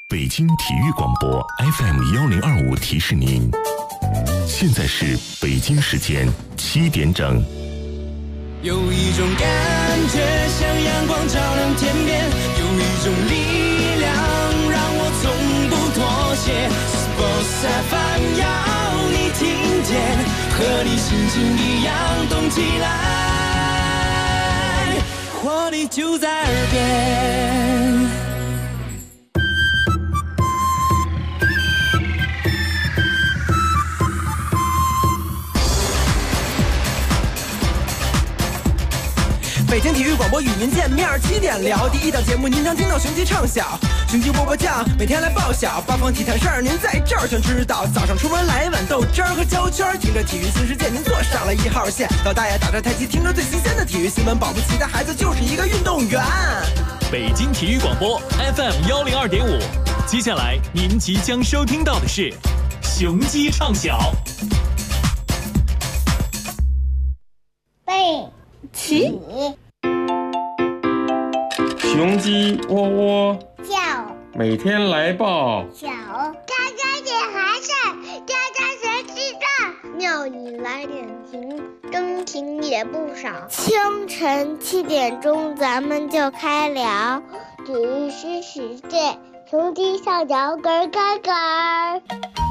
北京体育广播 FM1025提示您，现在是北京时间7点整。 有一种感觉像阳光照亮天边，有一种力量让我从不妥协。Sports FM 要你听见，和你心情一样动起来，活力就在耳边。北京体育广播与您见面，7点聊第一档节目，您常听到雄鸡唱晓，雄鸡波波酱，每天来报晓，八方体坛事儿您在这儿全知道。早上出门来碗豆汁儿和焦圈，听着体育新世界，您坐上了1号线。老大爷打着太极，听着最新鲜的体育新闻，保不齐的孩子就是一个运动员。 北京体育广播 FM102.5，接下来您即将收听到的是雄鸡唱晓。 背起雄鸡喔喔叫， 每天来报小家家点孩子，家家谁知道？庙里来点情，真情也不少。清晨7点钟，咱们就开聊体育新世界，雄鸡上脚咯咯咯。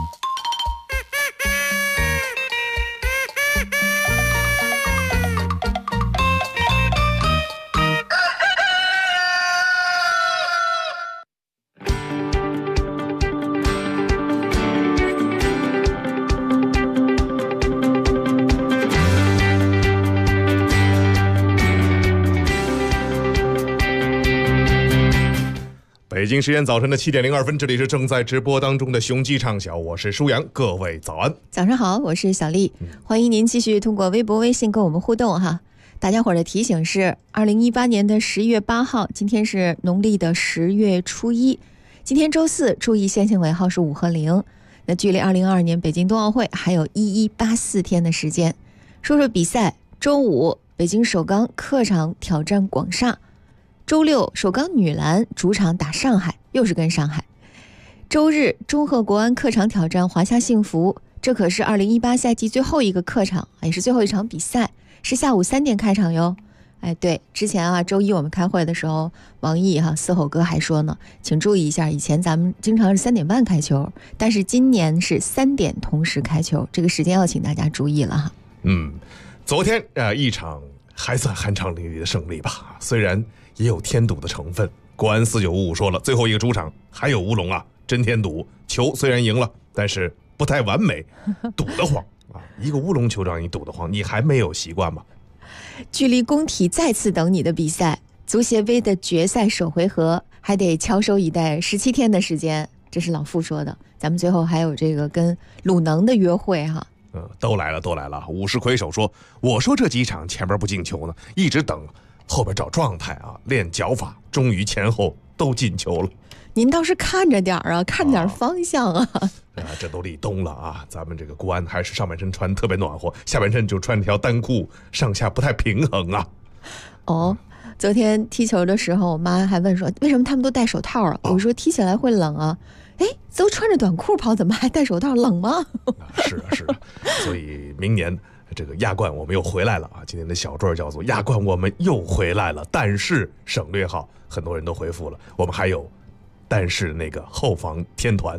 北京时间早晨的7点02分，这里是正在直播当中的雄鸡唱晓，我是舒阳，各位早安。 早上好，我是小丽，欢迎您继续通过微博微信跟我们互动哈。大家伙儿的提醒是2018年的11月8号，今天是农历的10月初1，今天周四，注意线性尾号是5和0。那距离2022年北京冬奥会还有1184天的时间。说说比赛，周五北京首钢客场挑战广厦，周六首钢女篮主场打上海，又是跟上海。周日中赫国安客场挑战华夏幸福，这可是2018赛季最后一个客场，也是最后一场比赛，是下午3点开场哟。哎，对，之前周一我们开会的时候，王毅嘶吼哥还说呢，请注意一下，以前咱们经常是3点半开球，但是今年是3点同时开球，这个时间要请大家注意了哈。 昨天一场还算酣畅淋漓的胜利吧，虽然也有添堵的成分。国安4955说了，最后一个主场还有乌龙啊，真添堵。球虽然赢了，但是不太完美，堵得慌啊！一个乌龙球让你堵得慌，你还没有习惯吗？ 距离工体再次等你的比赛，足协杯的决赛首回合还得翘首以待17天的时间，这是老傅说的。咱们最后还有这个跟鲁能的约会哈。 都来了。武士魁首说，我说这几场前边不进球呢，一直等后边找状态啊，练脚法，终于前后都进球了。 您倒是看着点啊，看点方向啊。 这都立冬了啊，咱们这个国安还是上半身穿特别暖和，下半身就穿条单裤，上下不太平衡啊。 昨天踢球的时候，我妈还问说，为什么他们都戴手套啊？我说踢起来会冷啊。都穿着短裤跑，怎么还戴手套？冷吗？ 是啊，所以明年这个亚冠我们又回来了啊！今天的小段叫做亚冠我们又回来了，但是省略号很多人都回复了，我们还有但是那个后防天团。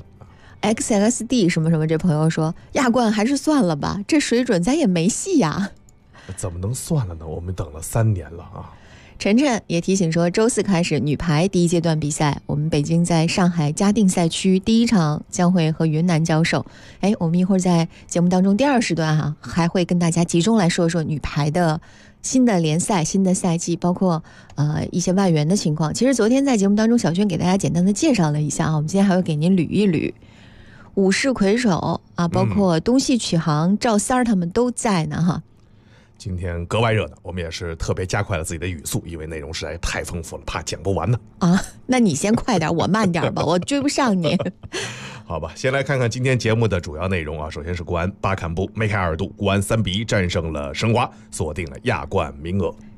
XXD 什么什么，这朋友说亚冠还是算了吧，这水准咱也没戏呀。 怎么能算了呢？我们等了3年了啊！ 晨晨也提醒说，周四开始女排第一阶段比赛，我们北京在上海嘉定赛区第一场将会和云南交手。我们一会儿在节目当中第2时段还会跟大家集中来说说女排的新的联赛、新的赛季，包括一些外援的情况。其实昨天在节目当中，小轩给大家简单的介绍了一下我们今天还会给您捋一捋。武士魁首包括东西曲航、赵三儿他们都在呢哈。 今天格外热闹，我们也是特别加快了自己的语速，因为内容实在太丰富了，怕讲不完呢。 那你先快点，我慢点吧，我追不上你。 好吧，先来看看今天节目的主要内容啊。首先是国安巴坎布梅开2度，国安3-1战胜了申花，锁定了亚冠名额。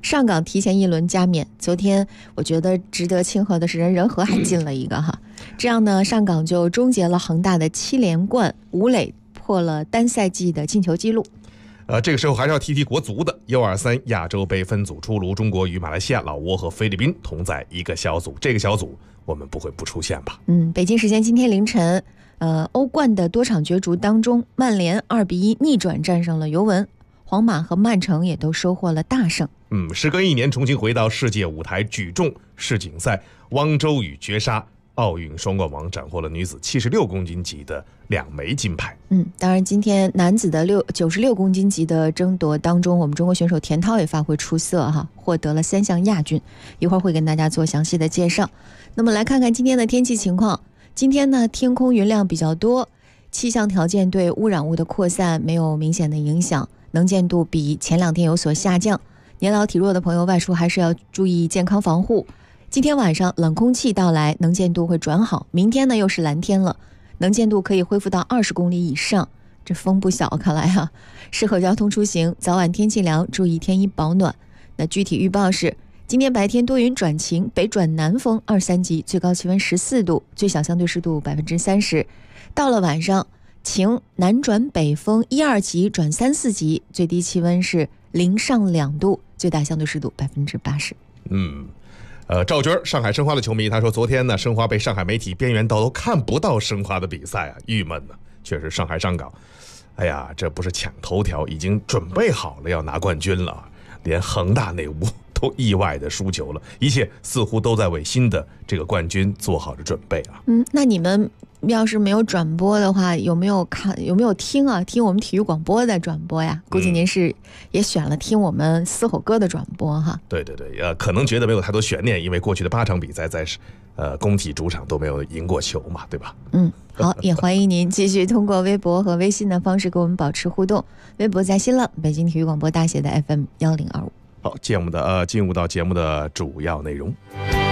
上港提前一轮加冕，昨天我觉得值得庆贺的是人和还进了一个哈，这样呢上港就终结了恒大的7连冠，吴磊破了单赛季的进球纪录。 这个时候还是要提国足的 U23 亚洲杯分组出炉，中国与马来西亚、老挝和菲律宾同在一个小组，这个小组我们不会不出现吧？ 北京时间今天凌晨，欧冠的多场角逐当中，曼联2-1逆转战胜了尤文，皇马和曼城也都收获了大胜。 时隔1年重新回到世界舞台举重世锦赛，汪周雨绝杀奥运双冠王，斩获了女子76公斤级的2枚金牌。 当然今天男子的96公斤级的争夺当中，我们中国选手田涛也发挥出色哈，获得了3项亚军，一会儿会跟大家做详细的介绍。那么来看看今天的天气情况。今天呢，天空云量比较多，气象条件对污染物的扩散没有明显的影响，能见度比前2天有所下降。年老体弱的朋友外出还是要注意健康防护。今天晚上冷空气到来，能见度会转好，明天呢又是蓝天了，能见度可以恢复到20公里以上，这风不小，看来啊，适合交通出行，早晚天气凉，注意添衣保暖。那具体预报是，今天白天多云转晴，北转南风2-3级，最高气温14度，最小相对湿度30%。到了晚上晴，南转北风1-2级转3-4级，最低气温是0上2度，最大相对湿度80%。 赵军，上海申花的球迷，他说昨天呢，申花被上海媒体边缘到都看不到申花的比赛啊，郁闷呢。确实上海上港，哎呀，这不是抢头条，已经准备好了要拿冠军了，连恒大那屋都意外的输球了，一切似乎都在为新的这个冠军做好着准备啊。 那你们要是没有转播的话，有没有听我们体育广播的转播呀？估计您是也选了听我们嘶吼歌的转播哈。 对，可能觉得没有太多悬念，因为过去的8场比赛在工体主场都没有赢过球嘛，对吧？ 好，也欢迎您继续通过微博和微信的方式跟我们保持互动。微博在新浪，北京体育广播大写的 FM1025。 好，进入到节目的主要内容。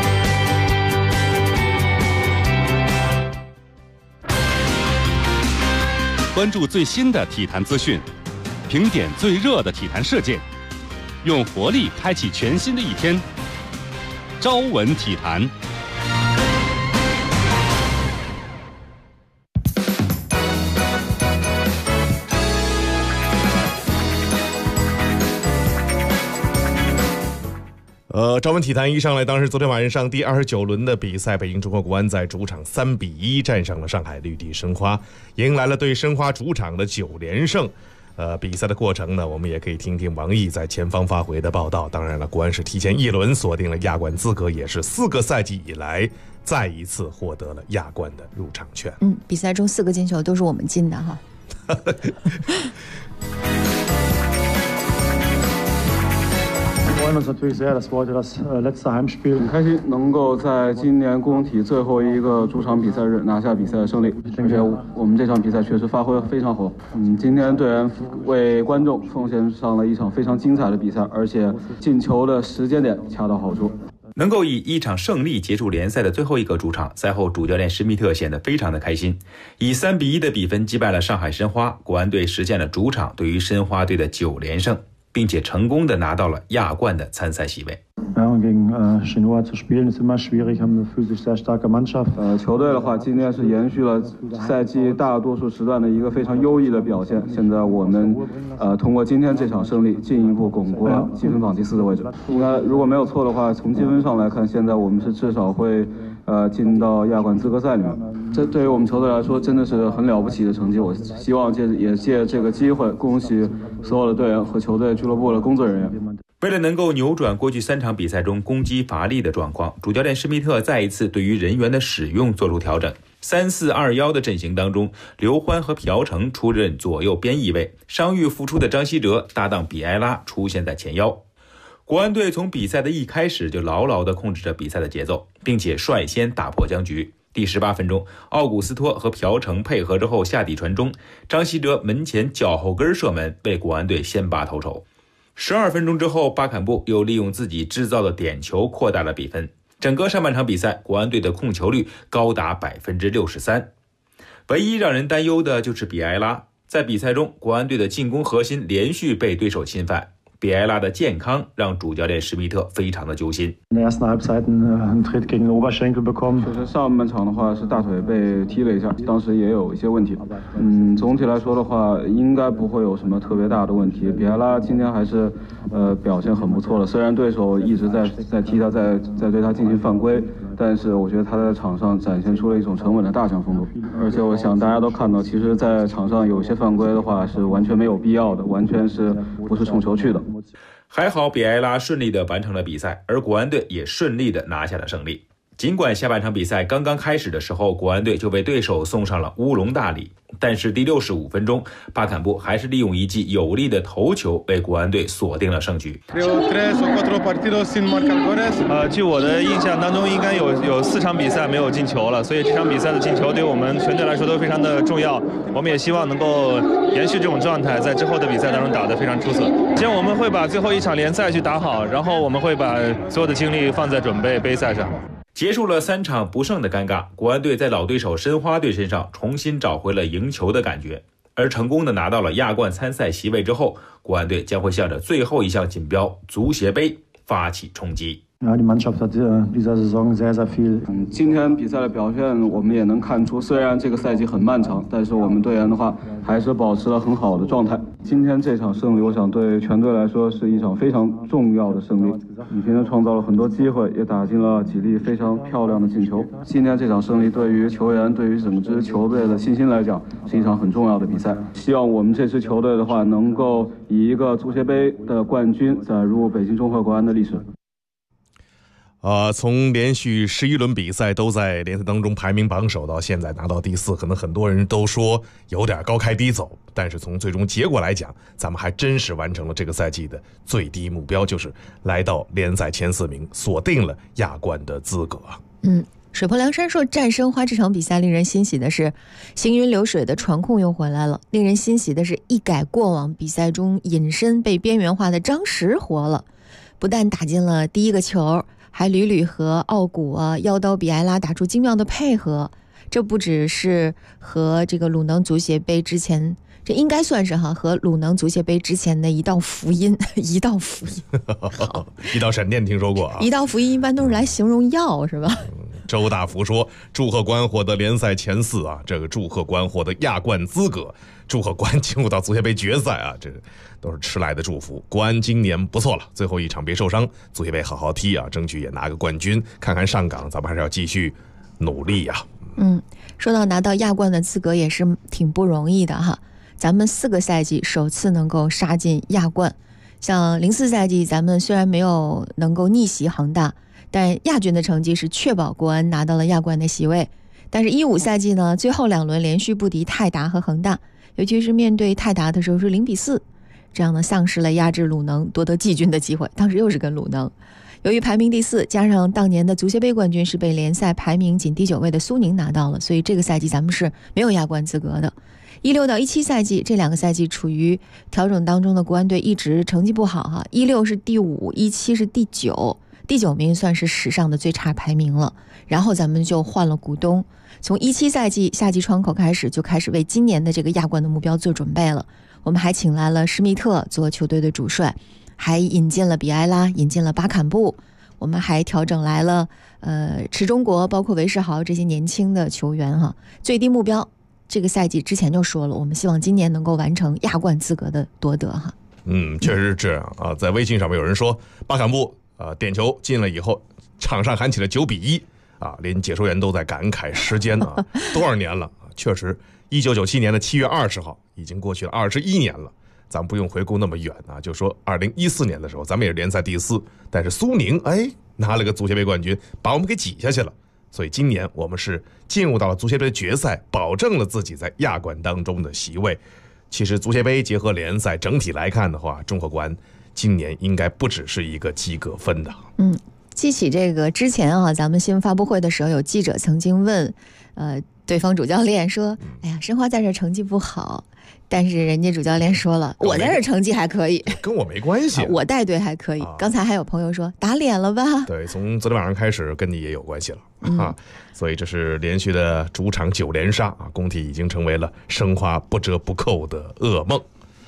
关注最新的体坛资讯，评点最热的体坛事件，用活力开启全新的一天。朝闻体坛。 朝闻体坛一上来，当时昨天晚上第29轮的比赛，北京中国国安在主场3-1战胜了上海绿地申花，迎来了对申花主场的9连胜。比赛的过程呢，我们也可以听听王毅在前方发回的报道。当然了，国安是提前1轮锁定了亚冠资格，也是4个赛季以来再一次获得了亚冠的入场券。 比赛中4个进球都是我们进的哈。 很开心能够在今年工体最后一个主场比赛日拿下比赛的胜利，而且我们这场比赛确实发挥非常好。今天队员为观众奉献上了一场非常精彩的比赛，而且进球的时间点恰到好处。 能够以1场胜利结束联赛的最后一个主场，赛后主教练施密特显得非常的开心，以3-1的比分击败了上海申花，国安队实现了主场对于申花队的9连胜，并且成功的拿到了亚冠的参赛席位。 球队的话，今天是延续了赛季大多数时段的一个非常优异的表现。现在我们通过今天这场胜利，进一步巩固了积分榜第4的位置。应该如果没有错的话，从积分上来看，现在我们是至少会进到亚冠资格赛里面。这对于我们球队来说，真的是很了不起的成绩。我希望借这个机会，恭喜所有的队员和球队俱乐部的工作人员。 为了能够扭转过去3场比赛中攻击乏力的状况，主教练施密特再一次对于人员的使用做出调整。3-4-2-1的阵型当中，刘欢和朴成出任左右边翼位，伤愈复出的张稀哲搭档比埃拉出现在前腰。国安队从比赛的一开始就牢牢地控制着比赛的节奏，并且率先打破僵局。第18分钟，奥古斯托和朴成配合之后下底传中，张稀哲门前脚后跟射门，为国安队先拔头筹。12分钟之后，巴坎布又利用自己制造的点球扩大了比分。整个上半场比赛，国安队的控球率高达63%。唯一让人担忧的就是比埃拉。在比赛中，国安队的进攻核心连续被对手侵犯， 比埃拉的健康让主教练施密特非常的揪心。 就是上半场的话是大腿被踢了一下，当时也有一些问题。总体来说的话，应该不会有什么特别大的问题。比埃拉今天还是表现很不错的，虽然对手一直在踢他，在对他进行犯规，但是我觉得他在场上展现出了一种沉稳的大将风度。而且我想大家都看到，其实在场上有些犯规的话是完全没有必要的，完全是不是冲球去的。 还好比埃拉顺利地完成了比赛，而国安队也顺利地拿下了胜利。尽管下半场比赛刚刚开始的时候，国安队就为对手送上了乌龙大礼，但是第65分钟，巴坎布还是利用一记有力的头球为国安队锁定了胜局。 据我的印象当中，应该有4场比赛没有进球了，所以这场比赛的进球对我们全队来说都非常的重要。我们也希望能够延续这种状态，在之后的比赛当中打得非常出色。今天我们会把最后一场联赛去打好，然后我们会把所有的精力放在准备杯赛上。 结束了3场不胜的尴尬，国安队在老对手申花队身上重新找回了赢球的感觉，而成功的拿到了亚冠参赛席位之后，国安队将会向着最后一项锦标足协杯发起冲击。 今天比赛的表现我们也能看出，虽然这个赛季很漫长，但是我们队员的话还是保持了很好的状态。今天这场胜利，我想对全队来说是一场非常重要的胜利。今天创造了很多机会，也打进了几粒非常漂亮的进球。今天这场胜利对于球员，对于整支球队的信心来讲，是一场很重要的比赛。希望我们这支球队的话，能够以一个足协杯的冠军载入北京中赫国安的历史。 从连续11轮比赛都在联赛当中排名榜首到现在拿到第4，可能很多人都说有点高开低走，但是从最终结果来讲，咱们还真是完成了这个赛季的最低目标，就是来到联赛前4名，锁定了亚冠的资格。 水泊梁山说战申花这场比赛令人欣喜的是行云流水的传控又回来了，令人欣喜的是一改过往比赛中隐身被边缘化的张石活了，不但打进了第1个球，还屡和奥古妖刀比埃拉打出精妙的配合。这不只是和这个鲁能足协杯之前，这应该算是和鲁能足协杯之前的一道福音一道福音一道闪电听说过一道福音一般都是来形容药是吧？ 周大福说祝贺国安获得联赛前4这个祝贺国安获得亚冠资格，祝贺国安进入到足协杯决赛这都是迟来的祝福。国安今年不错了，最后一场别受伤，足协杯好好踢争取也拿个冠军，看看上港，咱们还是要继续努力说到拿到亚冠的资格也是挺不容易的咱们4个赛季首次能够杀进亚冠，像04赛季咱们虽然没有能够逆袭恒大，但亚军的成绩是确保国安拿到了亚冠的席位。但是15赛季呢，最后2轮连续不敌泰达和恒大，尤其是面对泰达的时候是0-4，这样呢丧失了压制鲁能夺得季军的机会，当时又是跟鲁能。由于排名第4，加上当年的足协杯冠军是被联赛排名仅第9位的苏宁拿到了，所以这个赛季咱们是没有亚冠资格的。16到17赛季这2个赛季处于调整当中的国安队一直成绩不好16是第5，17是第9，第9名算是史上的最差排名了。然后咱们就换了股东，从17赛季夏季窗口开始就开始为今年的这个亚冠的目标做准备了。我们还请来了施密特做球队的主帅，还引进了比埃拉，引进了巴坎布，我们还调整来了池中国包括韦世豪这些年轻的球员最低目标这个赛季之前就说了，我们希望今年能够完成亚冠资格的夺得确实是这样在微信上面有人说巴坎布点球进了以后，场上喊起了9-1连解说员都在感慨时间多少年了确实1997年的7月20号已经过去了21年了。咱们不用回顾那么远就说2014年的时候咱们也是联赛第4，但是苏宁拿了个足协杯冠军，把我们给挤下去了。所以今年我们是进入到了足协杯决赛，保证了自己在亚冠当中的席位。其实足协杯结合联赛整体来看的话，中赫国安今年应该不只是一个及格分的。 记起这个之前咱们新闻发布会的时候，有记者曾经问对方主教练说申花在这成绩不好，但是人家主教练说了，我在这成绩还可以， 跟我没关系我带队还可以刚才还有朋友说打脸了吧？ 对，从昨天晚上开始跟你也有关系了所以这是连续的主场9连杀工体已经成为了申花不折不扣的噩梦。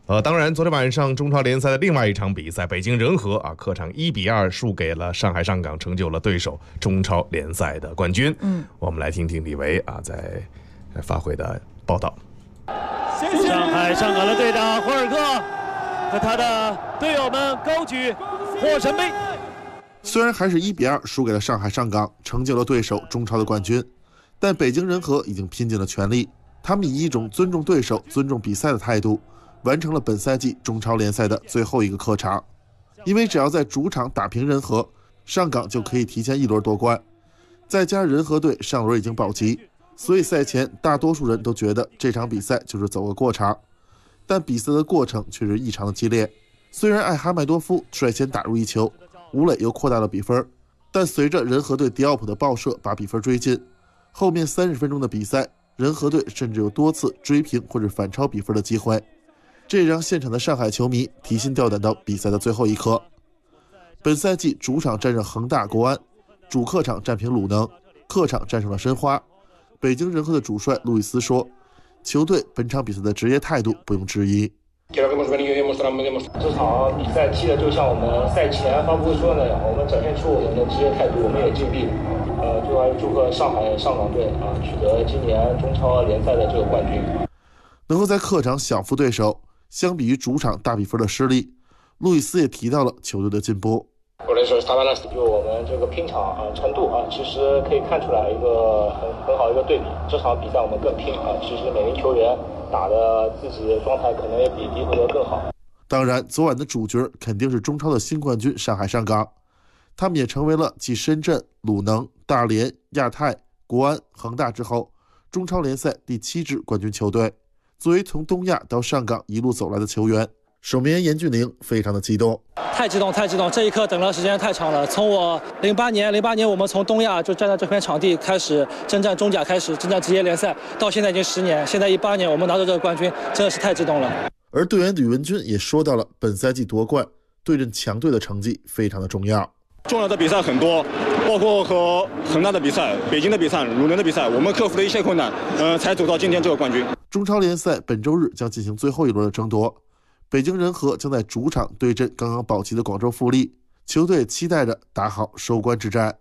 当然，昨天晚上中超联赛的另外一场比赛，北京人和客场1-2输给了上海上港，成就了对手中超联赛的冠军。我们来听听李维在发回的报道。 上海上港的队长霍尔克和他的队友们高举火神杯。 虽然还是1-2输给了上海上港，成就了对手中超的冠军，但北京人和已经拼尽了全力，他们以一种尊重对手、尊重比赛的态度，完成了本赛季中超联赛的最后一个客场。因为只要在主场打平人和，上港就可以提前一轮夺冠。再加上人和队上轮已经保级，所以赛前大多数人都觉得这场比赛就是走个过场。但比赛的过程却是异常的激烈。虽然艾哈迈多夫率先打入一球，吴磊又扩大了比分，但随着人和队迪奥普的爆射把比分追进，后面30分钟的比赛，人和队甚至有多次追平或者反超比分的机会，这也让现场的上海球迷提心吊胆到比赛的最后一刻。本赛季主场战胜恒大国安，主客场战平鲁能，客场战胜了申花。北京人和的主帅路易斯说，球队本场比赛的职业态度不用质疑。 这场比赛踢的就像我们赛前发布会说的那样，我们展现出我们的职业态度，我们也尽力了。最后还是祝贺上海上港队取得今年中超联赛的这个冠军。 能够在客场小负对手，相比于主场大比分的失利，路易斯也提到了球队的进步。 就我们这个拼场程度其实可以看出来一个很好的一个对比。这场比赛我们更拼其实每名球员打的自己的状态可能也比第一回合更好。 当然，昨晚的主角肯定是中超的新冠军上海上港，他们也成为了继深圳、鲁能、大连、亚泰、国安、恒大之后，中超联赛第7支冠军球队。作为从东亚到上港一路走来的球员，守门员严俊凌非常的激动， 太激动！这一刻等了时间太长了。从我08年我们从东亚就站在这片场地开始征战中甲，开始征战职业联赛，到现在已经10年，现在18年我们拿到这个冠军，真的是太激动了。 而队员吕文君也说到了本赛季夺冠对阵强队的成绩非常的重要。 重要的比赛很多，包括和恒大的比赛、北京的比赛、鲁能的比赛，我们克服了一切困难，才走到今天这个冠军。 中超联赛本周日将进行最后一轮的争夺，北京人和将在主场对阵刚刚保级的广州富力，球队期待着打好收官之战。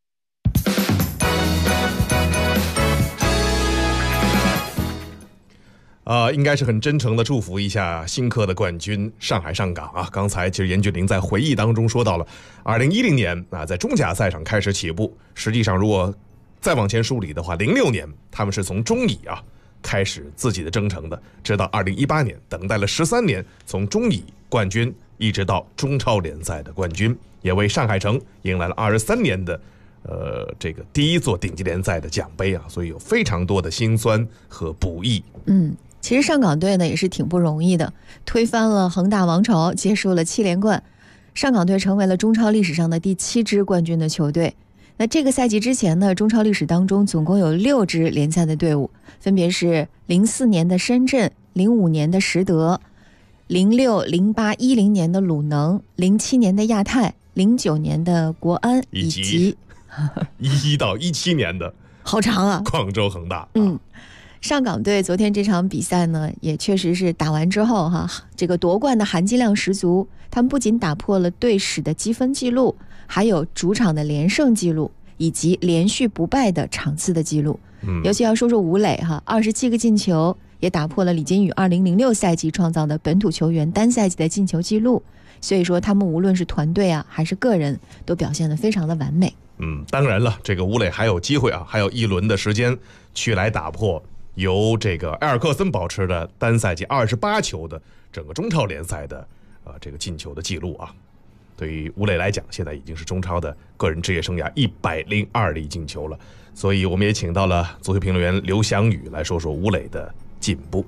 应该是很真诚的祝福一下新科的冠军上海上港刚才其实严俊凌在回忆当中说到了2010年在中甲赛上开始起步，实际上如果再往前梳理的话，06年他们是从中乙开始自己的征程的，直到2018年等待了13年，从中乙冠军一直到中超联赛的冠军，也为上海城迎来了23年的这个第一座顶级联赛的奖杯所以有非常多的辛酸和不易。 其实上港队呢也是挺不容易的，推翻了恒大王朝，结束了7连冠，上港队成为了中超历史上的第7支冠军的球队。那这个赛季之前呢，中超历史当中总共有6支联赛的队伍，分别是04年的深圳、05年的实德、06、08、10年的鲁能、07年的亚泰、09年的国安，以及 11到17年的好长广州恒大。 上港队昨天这场比赛呢，也确实是打完之后这个夺冠的含金量十足。他们不仅打破了队史的积分记录，还有主场的连胜记录，以及连续不败的场次的记录。尤其要说说吴磊27个进球，也打破了李金羽2006赛季创造的本土球员单赛季的进球记录。所以说他们无论是团队还是个人，都表现得非常的完美。 当然了，这个吴磊还有机会还有一轮的时间去来打破由这个埃尔克森保持的单赛季28球的整个中超联赛的这个进球的记录对于吴磊来讲，现在已经是中超的个人职业生涯102粒进球了。所以我们也请到了足球评论员刘翔宇来说说吴磊的进步。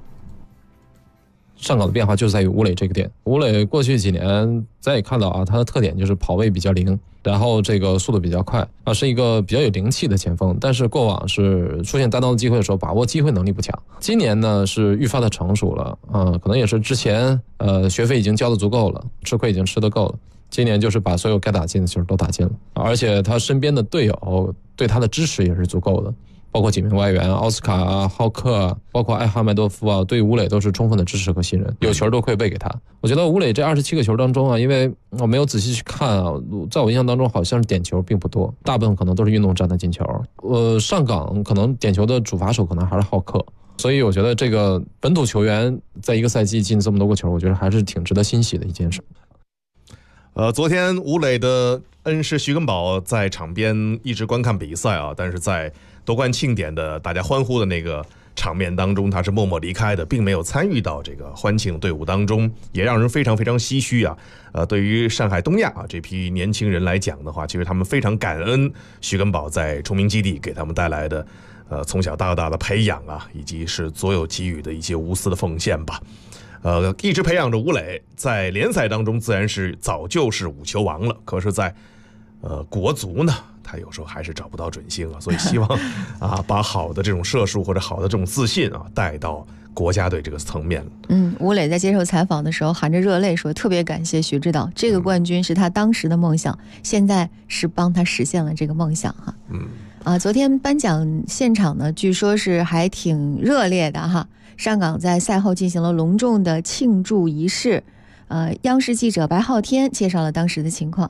上港的变化就在于吴磊这个点。吴磊过去几年咱也看到他的特点就是跑位比较灵，然后这个速度比较快是一个比较有灵气的前锋。但是过往是出现单刀的机会的时候，把握机会能力不强。今年呢是愈发的成熟了可能也是之前学费已经交得足够了，吃亏已经吃得够了。今年就是把所有该打进的球都打进了，而且他身边的队友对他的支持也是足够的。 包括几名外援奥斯卡啊、浩克啊，包括艾哈迈多夫啊，对吴磊都是充分的支持和信任，有球都会喂给他。我觉得吴磊这27个球当中啊，因为我没有仔细去看啊，在我印象当中好像是点球并不多，大部分可能都是运动战的进球。上港可能点球的主罚手可能还是浩克，所以我觉得这个本土球员在一个赛季进这么多个球，我觉得还是挺值得欣喜的一件事。 昨天吴磊的恩师徐根宝在场边一直观看比赛啊，但是在夺冠庆典的大家欢呼的那个场面当中，他是默默离开的，并没有参与到这个欢庆队伍当中，也让人非常非常唏嘘啊。对于上海东亚这批年轻人来讲的话，其实他们非常感恩徐根宝在崇明基地给他们带来的从小到大的培养啊，以及是所有给予的一些无私的奉献吧。一直培养着吴磊，在联赛当中自然是早就是5球王了，可是在国足呢，他有时候还是找不到准星啊，所以希望把好的这种射术或者好的这种自信啊带到国家队这个层面。 吴磊在接受采访的时候含着热泪说，特别感谢徐指导，这个冠军是他当时的梦想，现在是帮他实现了这个梦想哈。昨天颁奖现场呢，据说是还挺热烈的哈。上港在赛后进行了隆重的庆祝仪式，央视记者白浩天介绍了当时的情况。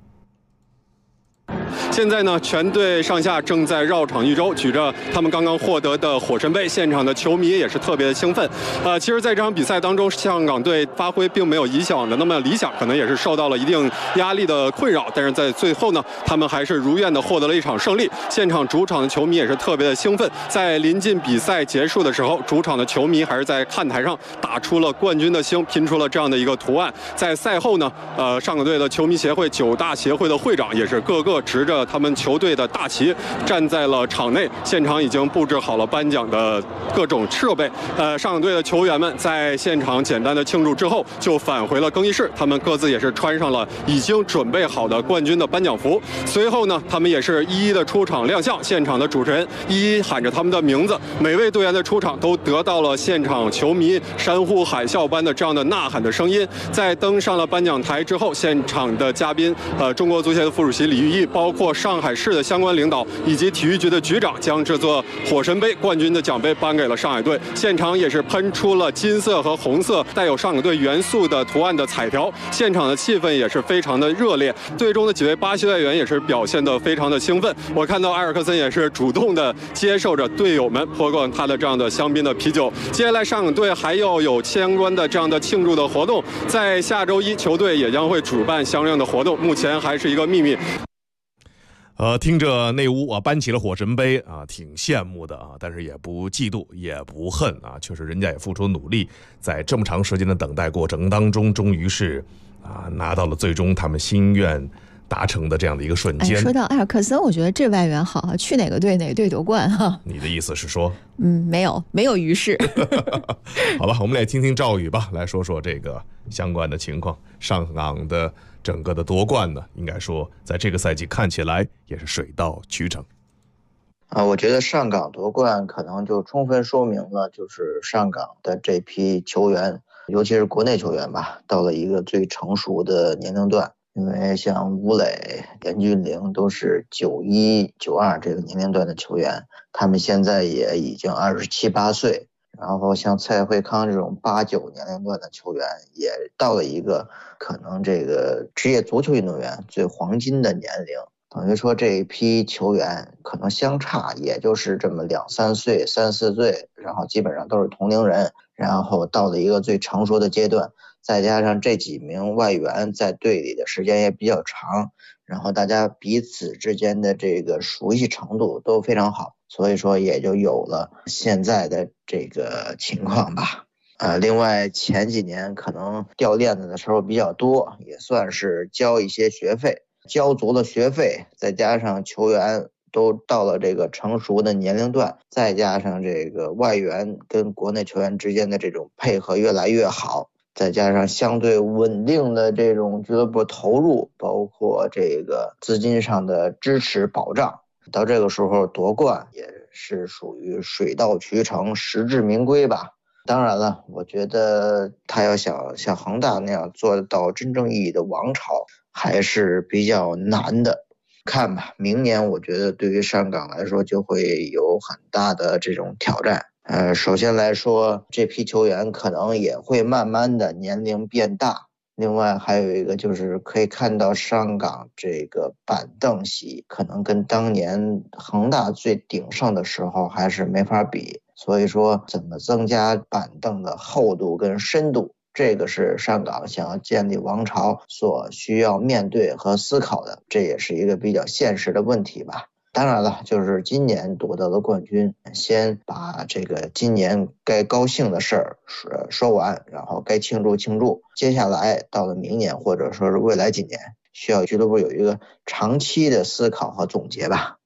现在呢，全队上下正在绕场一周，举着他们刚刚获得的火神杯，现场的球迷也是特别的兴奋。其实在这场比赛当中，上港队发挥并没有以往的那么理想，可能也是受到了一定压力的困扰，但是在最后呢，他们还是如愿的获得了一场胜利。现场主场的球迷也是特别的兴奋，在临近比赛结束的时候，主场的球迷还是在看台上打出了冠军的星，拼出了这样的一个图案。在赛后呢，上港队的球迷协会9大协会的会长也是个个执着他们球队的大旗站在了场内，现场已经布置好了颁奖的各种设备。上港队的球员们在现场简单的庆祝之后，就返回了更衣室，他们各自也是穿上了已经准备好的冠军的颁奖服。随后呢，他们也是一一的出场亮相，现场的主持人一一喊着他们的名字，每位队员的出场都得到了现场球迷山呼海啸般的这样的呐喊的声音。在登上了颁奖台之后，现场的嘉宾中国足协的副主席李玉毅，包括上海市的相关领导以及体育局的局长，将这座火神杯冠军的奖杯颁给了上海队。现场也是喷出了金色和红色带有上港队元素的图案的彩条，现场的气氛也是非常的热烈。队中的几位巴西队员也是表现得非常的兴奋，我看到埃尔克森也是主动的接受着队友们泼灌他的这样的香槟的啤酒。接下来上港队还要有相关的这样的庆祝的活动，在下周一球队也将会主办相应的活动，目前还是一个秘密。 听着内乌搬起了火神杯挺羡慕的但是也不嫉妒也不恨确实人家也付出努力，在这么长时间的等待过程当中，终于是拿到了最终他们心愿达成的这样的一个瞬间。 说到埃尔克森，我觉得这外援好去哪个队哪个队夺冠哈。 你的意思是说？ 没有于是。 好吧，我们来听听赵宇吧，来说说这个相关的情况。上港的整个的夺冠呢，应该说在这个赛季看起来也是水到渠成。 我觉得上港夺冠可能就充分说明了，就是上港的这批球员，尤其是国内球员吧，到了一个最成熟的年龄段。因为像吴磊、严俊凌都是91、92这个年龄段的球员，他们现在也已经27、28岁。然后像蔡慧康这种8、9年龄段的球员，也到了一个可能这个职业足球运动员最黄金的年龄。等于说这一批球员可能相差也就是这么2、3岁、3、4岁，然后基本上都是同龄人，然后到了一个最成熟的阶段。再加上这几名外援在队里的时间也比较长，然后大家彼此之间的这个熟悉程度都非常好，所以说也就有了现在的这个情况吧。另外前几年可能掉链子的时候比较多，也算是交一些学费，交足了学费，再加上球员都到了这个成熟的年龄段，再加上这个外援跟国内球员之间的这种配合越来越好，再加上相对稳定的这种俱乐部投入，包括这个资金上的支持保障，到这个时候夺冠也是属于水到渠成，实至名归吧。当然了，我觉得他要想像恒大那样做到真正意义的王朝还是比较难的。 看吧，明年我觉得对于上港来说就会有很大的这种挑战。首先来说，这批球员可能也会慢慢的年龄变大。另外还有一个就是可以看到上港这个板凳席可能跟当年恒大最鼎盛的时候还是没法比，所以说怎么增加板凳的厚度跟深度，这个是上港想要建立王朝所需要面对和思考的，这也是一个比较现实的问题吧。当然了，就是今年夺得了冠军，先把这个今年该高兴的事儿说完，然后该庆祝庆祝。接下来到了明年或者说是未来几年，需要俱乐部有一个长期的思考和总结吧。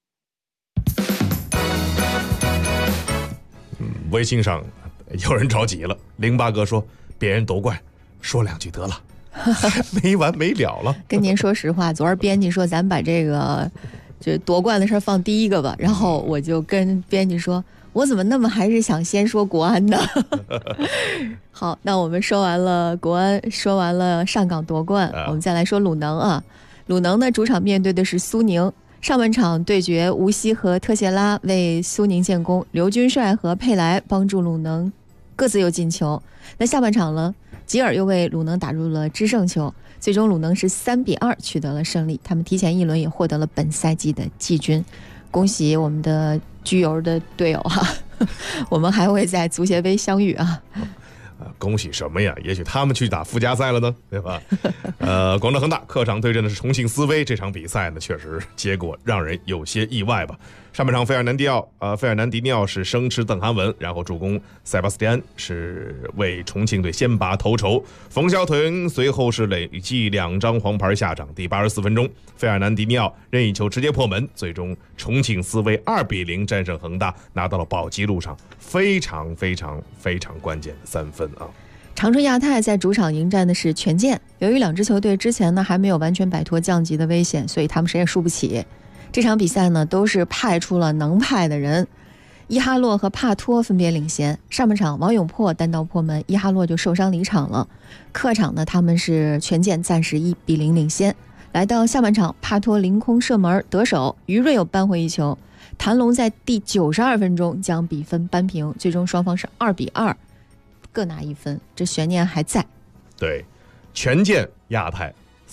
微信上有人着急了，08哥说别人夺冠，说两句得了，没完没了了。 跟您说实话，昨儿编辑说咱把这个就夺冠的事放第一个吧，然后我就跟编辑说，我怎么那么还是想先说国安呢？好，那我们说完了国安，说完了上港夺冠，我们再来说鲁能啊。鲁能呢主场面对的是苏宁，上半场对决吴曦和特谢拉为苏宁建功，刘军帅和佩莱帮助鲁能各自有进球。那下半场呢，吉尔又为鲁能打入了制胜球，最终鲁能是3-2取得了胜利，他们提前一轮也获得了本赛季的季军。恭喜我们的居游的队友哈，我们还会在足协杯相遇啊。 恭喜什么呀？也许他们去打附加赛了呢，对吧？广州恒大客场对阵的是重庆斯威，这场比赛呢，确实结果让人有些意外吧。上半场费尔南迪尼奥是生吃邓涵文，然后助攻塞巴斯蒂安是为重庆队先拔头筹，冯潇腾随后是累计2张黄牌下场。第84分钟，费尔南迪尼奥任意球直接破门，最终重庆斯威2-0战胜恒大，拿到了保级路上非常关键的3分啊。 长春亚泰在主场迎战的是权健，由于两支球队之前呢还没有完全摆脱降级的危险，所以他们谁也输不起。这场比赛呢都是派出了能派的人，伊哈洛和帕托分别领衔。上半场王永珀单刀破门，伊哈洛就受伤离场了。客场呢他们是权健暂时1-0领先。来到下半场，帕托凌空射门得手，于瑞又扳回一球，谭龙在第92分钟将比分扳平，最终双方是2-2，各拿1分，这悬念还在。 对，权健亚太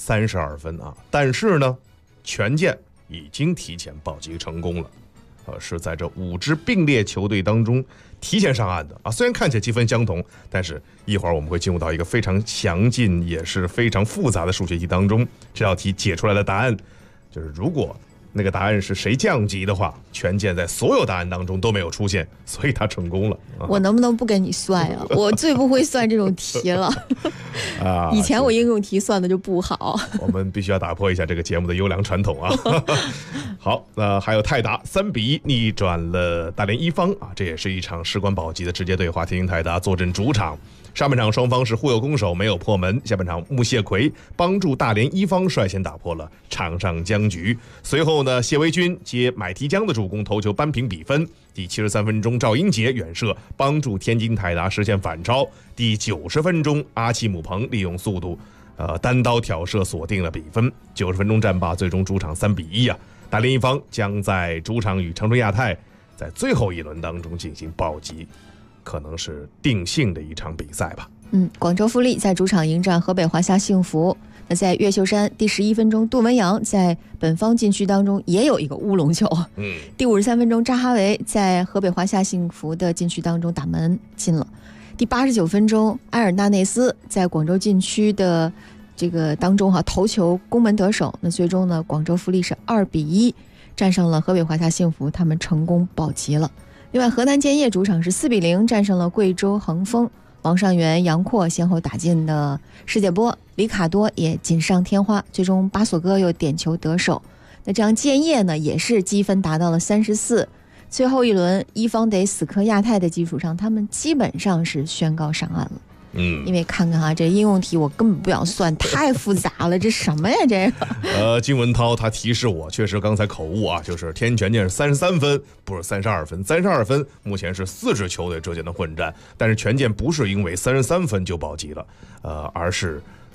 32分啊，但是呢，权健已经提前保级成功了，是在这5支并列球队当中提前上岸的啊。虽然看起来积分相同，但是一会儿我们会进入到一个非常详尽也是非常复杂的数学题当中。这道题解出来的答案就是，如果那个答案是谁降级的话，权健在所有答案当中都没有出现，所以他成功了。 我能不能不跟你算呀？我最不会算这种题了。以前我应用题算的就不好。 我们必须要打破一下这个节目的优良传统啊。好，那还有泰达3-1逆转了大连一方啊，这也是一场事关保级的直接对话。天津泰达坐镇主场，上半场双方是互有攻守，没有破门。下半场穆谢奎帮助大连一方率先打破了场上僵局，随后呢，谢维军接买提江的助攻头球扳平比分。第73分钟，赵英杰远射帮助天津泰达实现反超。第90分钟，阿奇姆彭利用速度单刀挑射锁定了比分。90分钟战罢，最终主场3-1啊。大连一方将在主场与长春亚泰在最后一轮当中进行保级，可能是定性的一场比赛吧。 广州富力在主场迎战河北华夏幸福。那在越秀山第11分钟，杜文阳在本方禁区当中也有一个乌龙球。第53分钟，扎哈维在河北华夏幸福的禁区当中打门进了。第89分钟，埃尔纳内斯在广州禁区的这个当中头球攻门得手。那最终呢，广州富力是2-1战胜了河北华夏幸福，他们成功保级了。另外，河南建业主场是4-0战胜了贵州恒丰。王上元、杨阔先后打进的世界波，里卡多也锦上添花，最终巴索戈又点球得手。那这样建业呢也是积分达到了34，最后一轮一方得死磕亚太的基础上，他们基本上是宣告上岸了。因为看看这应用题我根本不想算，太复杂了，这什么呀这个？ 金文涛他提示我，确实刚才口误啊，就是天津权健是33分，不是32分。32分目前是4支球队之间的混战，但是权健不是因为33分就保级了，而是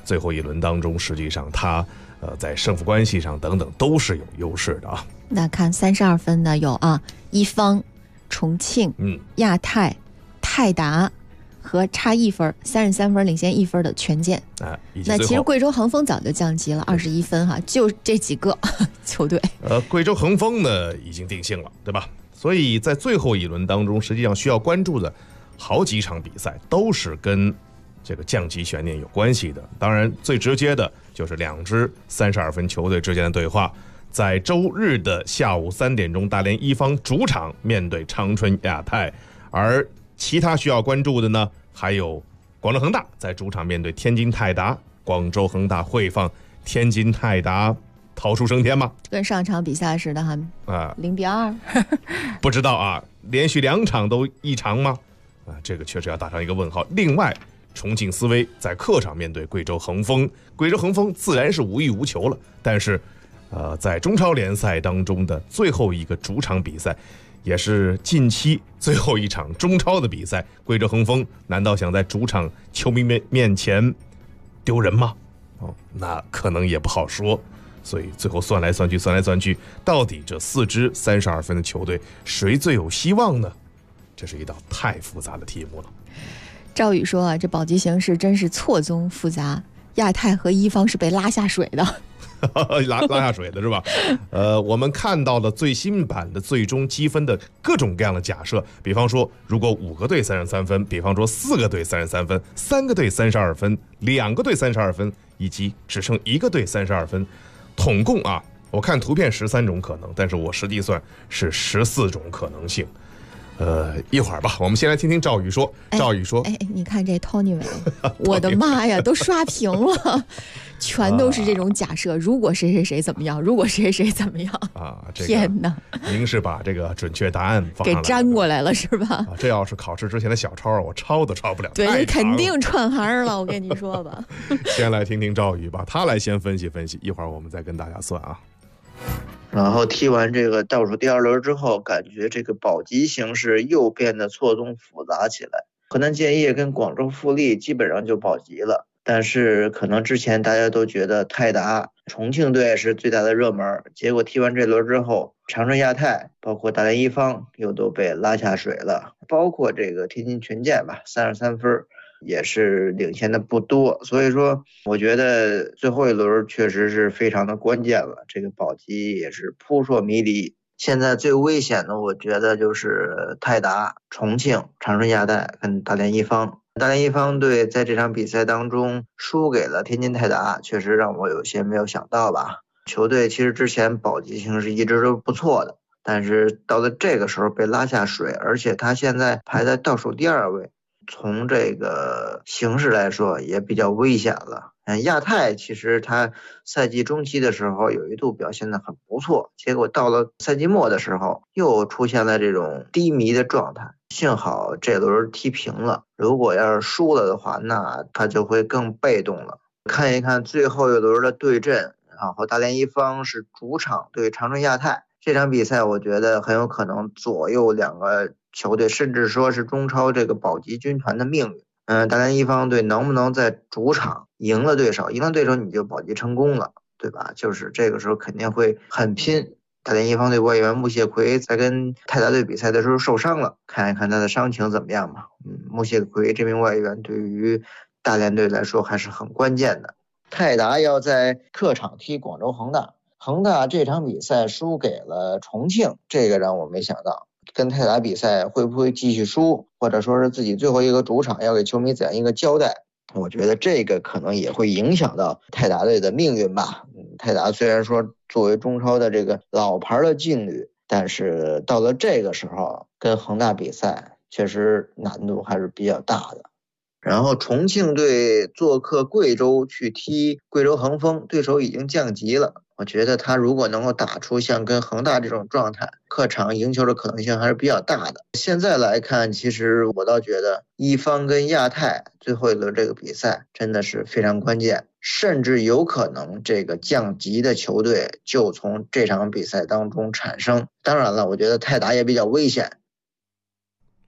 最后一轮当中，实际上他在胜负关系上等等都是有优势的啊。 那看32分的有一方、重庆、亚太、泰达和差1分33分领先1分的权健。那其实贵州恒丰早就降级了21分哈，就这几个球队。 贵州恒丰呢已经定性了，对吧？所以在最后一轮当中，实际上需要关注的好几场比赛都是跟这个降级悬念有关系的。当然最直接的就是2支32分球队之间的对话，在周日的下午3点钟，大连一方主场面对长春亚泰。而其他需要关注的呢，还有广州恒大在主场面对天津泰达，广州恒大会放天津泰达逃出升天吗？ 跟上场比赛似的哈，0-2， 不知道啊，连续2场都异常吗？这个确实要打上一个问号。另外，重庆斯威在客场面对贵州恒丰，贵州恒丰自然是无欲无求了，但是在中超联赛当中的最后一个主场比赛，也是近期最后一场中超的比赛，贵州恒丰难道想在主场球迷面前丢人吗？那可能也不好说。所以最后算来算去，到底这4支32分的球队谁最有希望呢？这是一道太复杂的题目了。 赵宇说这保级形势真是错综复杂，亚太和一方是被拉下水的。 拉下水的是吧？我们看到了最新版的最终积分的各种各样的假设，比方说如果5个队33分，比方说4个队33分，3个队32分，2个队32分，以及只剩1个队32分，统共我看图片13种可能，但是我实际算是14种可能性。一会儿吧，我们先来听听赵宇说。赵宇说：“ 你看这 Tony 我的妈呀，都刷屏了，全都是这种假设。如果谁谁谁怎么样，如果谁谁怎么样天哪！ 您是把这个准确答案放上来给粘过来了是吧？ 这要是考试之前的小抄，我抄都抄不了。 对，肯定串行了，我跟你说吧。 先来听听赵宇吧，他来先分析分析，一会儿我们再跟大家算啊。 然后踢完这个倒数第2轮之后，感觉这个保级形势又变得错综复杂起来。河南建业跟广州富力基本上就保级了，但是可能之前大家都觉得泰达、重庆队是最大的热门，结果踢完这轮之后，长春亚泰包括大连一方又都被拉下水了，包括这个天津权健吧，33分。也是领先的不多，所以说我觉得最后一轮确实是非常的关键了，这个保级也是扑朔迷离。现在最危险的我觉得就是泰达、重庆、长春亚泰跟大连一方。大连一方队在这场比赛当中输给了天津泰达，确实让我有些没有想到吧。球队其实之前保级形势一直都不错的，但是到了这个时候被拉下水，而且他现在排在倒数第2位，从这个形势来说也比较危险了。亚太其实他赛季中期的时候有一度表现得很不错，结果到了赛季末的时候又出现了这种低迷的状态，幸好这轮踢平了，如果要是输了的话，那他就会更被动了。看一看最后一轮的对阵，然后大连一方是主场对长春亚泰，这场比赛我觉得很有可能左右2个球队，甚至说是中超这个保级军团的命运。大连一方队能不能在主场赢了对手你就保级成功了，对吧？就是这个时候肯定会很拼。大连一方队外援穆谢奎在跟泰达队比赛的时候受伤了，看一看他的伤情怎么样吧。穆谢奎这名外援对于大连队来说还是很关键的。泰达要在客场踢广州恒大，恒大这场比赛输给了重庆，这个让我没想到。跟泰达比赛会不会继续输，或者说是自己最后一个主场要给球迷怎样一个交代，我觉得这个可能也会影响到泰达队的命运吧。泰达虽然说作为中超的这个老牌的劲旅，但是到了这个时候跟恒大比赛确实难度还是比较大的。然后重庆队做客贵州去踢贵州恒丰，对手已经降级了，我觉得他如果能够打出像跟恒大这种状态，客场赢球的可能性还是比较大的。现在来看，其实我倒觉得一方跟亚太最后一轮这个比赛真的是非常关键，甚至有可能这个降级的球队就从这场比赛当中产生。当然了，我觉得泰达也比较危险。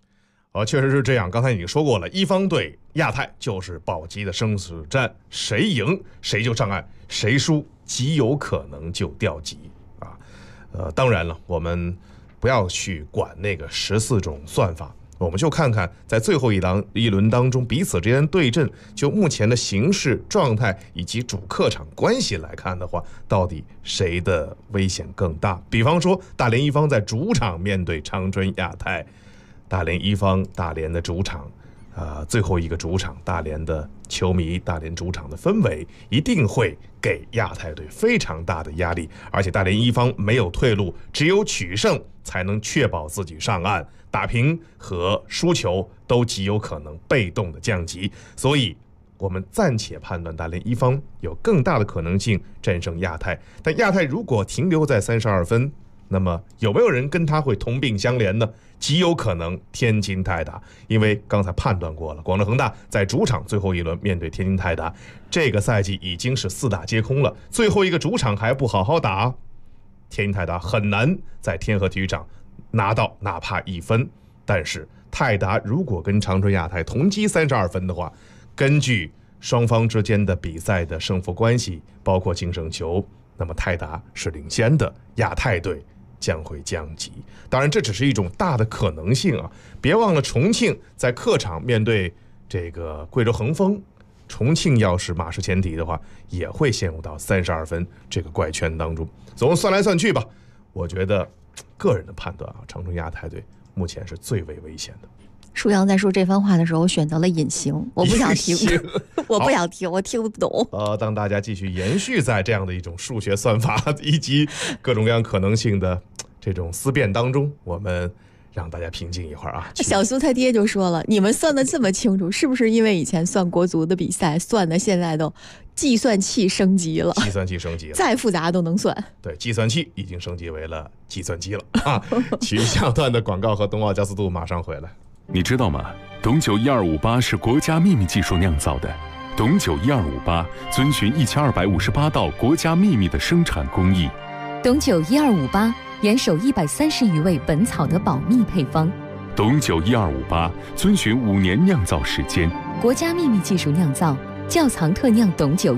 确实是这样。刚才已经说过了，一方对亚太就是保级的生死战，谁赢谁就上岸，谁输极有可能就掉级啊。当然了，我们不要去管那个14种算法，我们就看看在最后一轮当中彼此之间对阵，就目前的形势状态以及主客场关系来看的话，到底谁的危险更大？比方说大连一方在主场面对长春亚泰，大连一方，大连的主场，最后一个主场，大连的球迷，大连主场的氛围一定会给亚太队非常大的压力，而且大连一方没有退路，只有取胜才能确保自己上岸，打平和输球都极有可能被动的降级，所以我们暂且判断大连一方有更大的可能性战胜亚太，但亚太如果停留在32分，那么有没有人跟他会同病相怜呢？极有可能天津泰达，因为刚才判断过了，广州恒大在主场最后一轮面对天津泰达，这个赛季已经是4打皆空了，最后一个主场还不好好打，天津泰达很难在天河体育场拿到哪怕1分。但是泰达如果跟长春亚泰同积32分的话，根据双方之间的比赛的胜负关系，包括净胜球，那么泰达是领先的，亚泰队将会降级。当然这只是一种大的可能性啊！别忘了重庆在客场面对这个贵州恒丰，重庆要是马失前蹄的话，也会陷入到32分这个怪圈当中。总算来算去吧，我觉得个人的判断啊，长春亚泰队目前是最为危险的。 舒阳在说这番话的时候选择了隐形，我不想听，我不想听，我听不懂。 当大家继续延续在这样的一种数学算法以及各种各样可能性的这种思辨当中，我们让大家平静一会儿啊。 小苏他爹就说了，你们算得这么清楚，是不是因为以前算国足的比赛算的现在都计算器升级了？计算器升级了， 再复杂都能算。 对，计算器已经升级为了计算机了啊！体育下段的广告和冬奥加速度马上回来。 你知道吗？董酒1258是国家秘密技术酿造的。董酒1258遵循1258道国家秘密的生产工艺。 董酒1258严守130余味本草的保密配方。 董酒1258遵循5年酿造时间。 国家秘密技术酿造，窖藏特酿董酒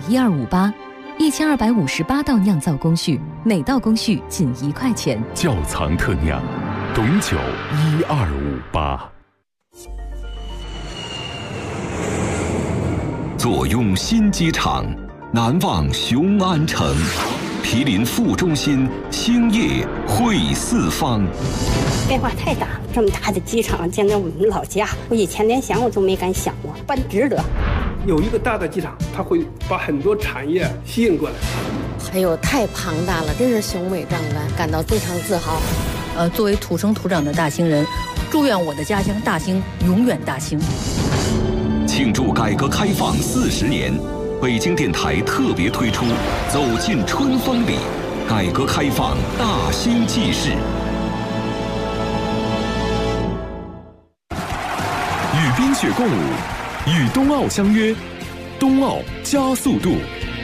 1258，1258道酿造工序，每道工序仅1块钱。 窖藏特酿，董酒1258。 坐拥新机场，难忘雄安城。毗邻副中心，兴业汇四方。 变化太大，这么大的机场建在我们老家，我以前连想我都没敢想过，办值得。 有一个大的机场，它会把很多产业吸引过来。 哎呦，太庞大了，真是雄伟壮观，感到非常自豪。作为土生土长的大兴人，祝愿我的家乡大兴永远大兴。 庆祝改革开放40年，北京电台特别推出《走进春风里》，改革开放大兴纪事。 与冰雪共舞，与冬奥相约，冬奥加速度。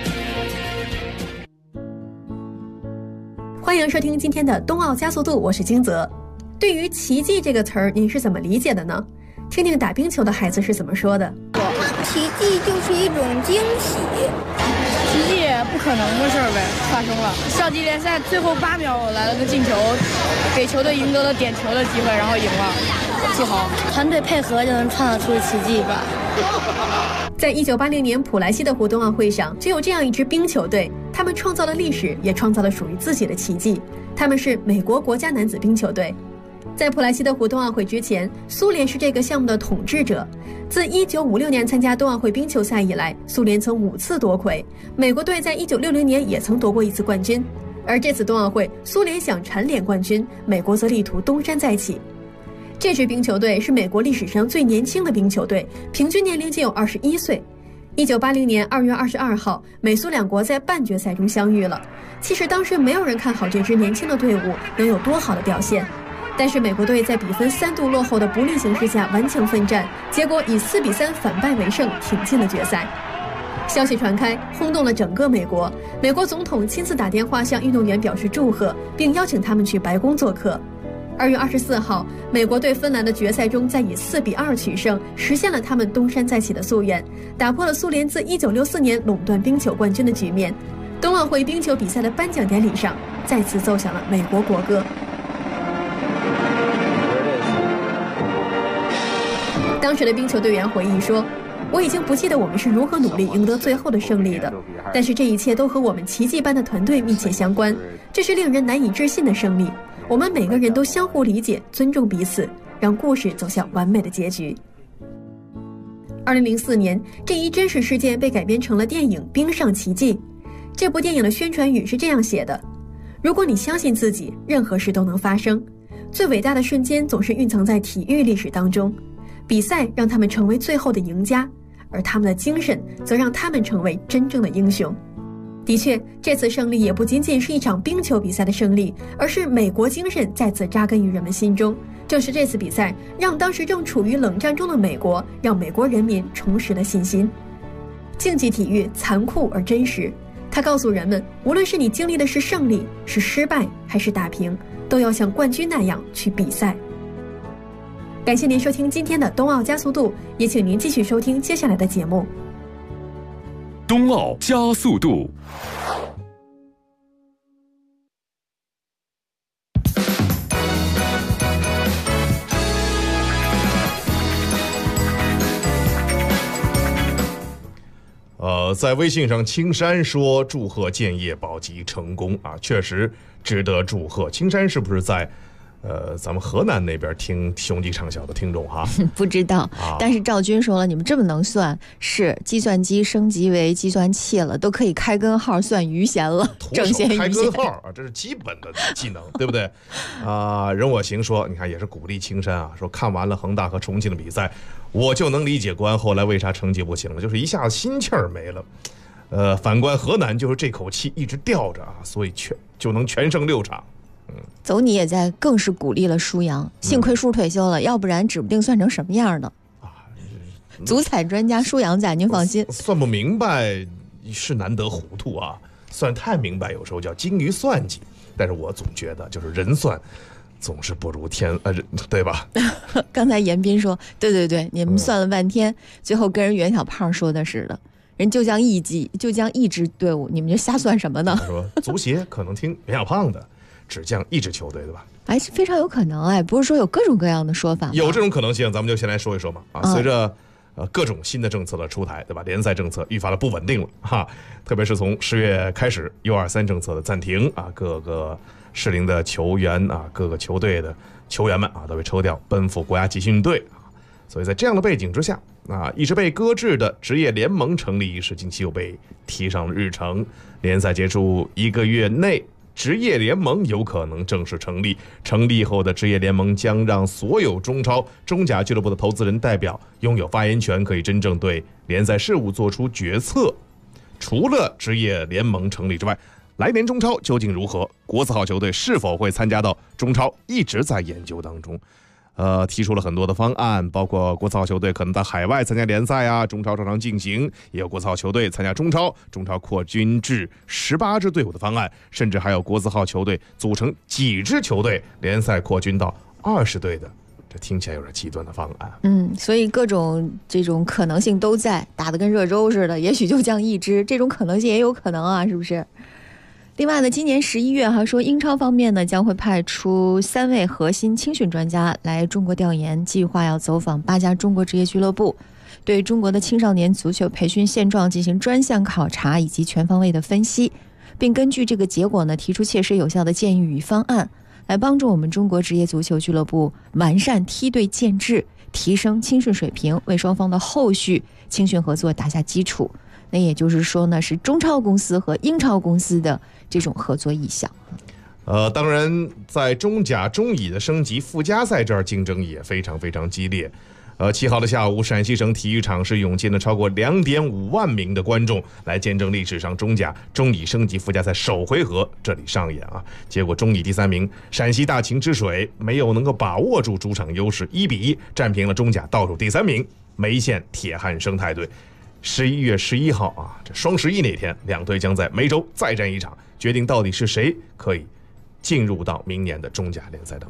欢迎收听今天的冬奥加速度，我是金泽。对于奇迹这个词儿，您是怎么理解的呢？听听打冰球的孩子是怎么说的。 奇迹就是一种惊喜， 奇迹不可能的事儿呗，发生了。校际联赛最后8秒来了个进球，给球队赢得了点球的机会，然后赢了，自豪。团队配合就能创造出奇迹吧。 在1980年普莱西的湖冬奥会上，就有这样一支冰球队，他们创造了历史，也创造了属于自己的奇迹。他们是美国国家男子冰球队。在普莱西的湖冬奥会之前，苏联是这个项目的统治者。自1956年参加冬奥会冰球赛以来，苏联曾5次夺魁，美国队在1960年也曾夺过1次冠军。而这次冬奥会，苏联想蝉联冠军，美国则力图东山再起。这支冰球队是美国历史上最年轻的冰球队，平均年龄仅有21岁。1980年2月22号，美苏两国在半决赛中相遇了。其实当时没有人看好这支年轻的队伍能有多好的表现。但是美国队在比分3度落后的不利形势下顽强奋战，结果以4-3反败为胜，挺进了决赛。消息传开，轰动了整个美国。美国总统亲自打电话向运动员表示祝贺，并邀请他们去白宫做客。 2月24号，美国对芬兰的决赛中再以4-2取胜，实现了他们东山再起的夙愿，打破了苏联自1964年垄断冰球冠军的局面。冬奥会冰球比赛的颁奖典礼上，再次奏响了美国国歌。当时的冰球队员回忆说：“我已经不记得我们是如何努力赢得最后的胜利的，但是这一切都和我们奇迹般的团队密切相关。这是令人难以置信的胜利。我们每个人都相互理解、尊重彼此，让故事走向完美的结局。” 2004年，这一真实事件被改编成了电影《冰上奇迹》。这部电影的宣传语是这样写的：“如果你相信自己，任何事都能发生。最伟大的瞬间总是蕴藏在体育历史当中。比赛让他们成为最后的赢家，而他们的精神则让他们成为真正的英雄。”的确，这次胜利也不仅仅是一场冰球比赛的胜利，而是美国精神再次扎根于人们心中。正是这次比赛，让当时正处于冷战中的美国，让美国人民重拾了信心。竞技体育残酷而真实，它告诉人们，无论是你经历的是胜利、是失败还是打平，都要像冠军那样去比赛。感谢您收听今天的冬奥加速度，也请您继续收听接下来的节目。 冬奥加速度。 在微信上，青山说祝贺建业保级成功啊，确实值得祝贺。青山是不是在咱们河南那边听雄鸡唱晓的听众哈？ 不知道，但是赵军说了，你们这么能算，是计算机升级为计算器了，都可以开根号算余弦了，正弦余弦。 开根号啊，这是基本的技能，对不对？任我行说，你看也是鼓励青山啊，说看完了恒大和重庆的比赛，我就能理解国安后来为啥成绩不行了，就是一下子心气儿没了。反观河南，就是这口气一直吊着啊，所以就能全胜6场。 走你也在更是鼓励了舒阳，幸亏舒退休了，要不然指不定算成什么样呢。足彩专家舒阳在，您放心。 算不明白是难得糊涂啊，算太明白有时候叫精于算计。但是我总觉得就是人算总是不如天，对吧？ 刚才严彬说，对，你们算了半天，最后跟人袁小胖说的似的。人就将一支队伍，你们就瞎算什么呢？ 说足协可能听袁小胖的。只降一支球队，对吧？ 哎，非常有可能不是说有各种各样的说法， 有这种可能性，咱们就先来说一说嘛。随着各种新的政策的出台，对吧？联赛政策愈发的不稳定了哈，特别是从10月开始，U23政策的暂停啊，各个适龄的球员啊，各个球队的球员们啊，都被抽调奔赴国家集训队啊。所以在这样的背景之下一直被搁置的职业联盟成立仪式，近期又被提上了日程。联赛结束1个月内，职业联盟有可能正式成立。成立后的职业联盟将让所有中超、中甲俱乐部的投资人代表拥有发言权，可以真正对联赛事务做出决策。除了职业联盟成立之外，来年中超究竟如何？国字号球队是否会参加到中超，一直在研究当中。提出了很多的方案，包括国字号球队可能在海外参加联赛啊，中超照常进行，也有国字号球队参加中超扩军至18支队伍的方案，甚至还有国字号球队组成几支球队联赛扩军到20队的，这听起来有点极端的方案。 所以各种这种可能性都在，打得跟热粥似的，也许就降一支，这种可能性也有可能啊，是不是？另外呢，今年11月说英超方面呢将会派出3位核心青训专家来中国调研，计划要走访8家中国职业俱乐部，对中国的青少年足球培训现状进行专项考察以及全方位的分析，并根据这个结果呢提出切实有效的建议与方案，来帮助我们中国职业足球俱乐部完善梯队建制，提升青训水平，为双方的后续青训合作打下基础。那也就是说呢，是中超公司和英超公司的这种合作意向。 当然在中甲中乙的升级附加赛这儿竞争也非常非常激烈。7号的下午，陕西省体育场是涌进了超过2.5万名的观众，来见证历史上中甲中乙升级附加赛首回合这里上演啊。结果中乙第3名陕西大秦之水没有能够把握住主场优势，1-1战平了中甲倒数第3名梅县铁汉生态队。11月11号这双11那天，两队将在梅州再战一场，决定到底是谁可以进入到明年的中甲联赛当中。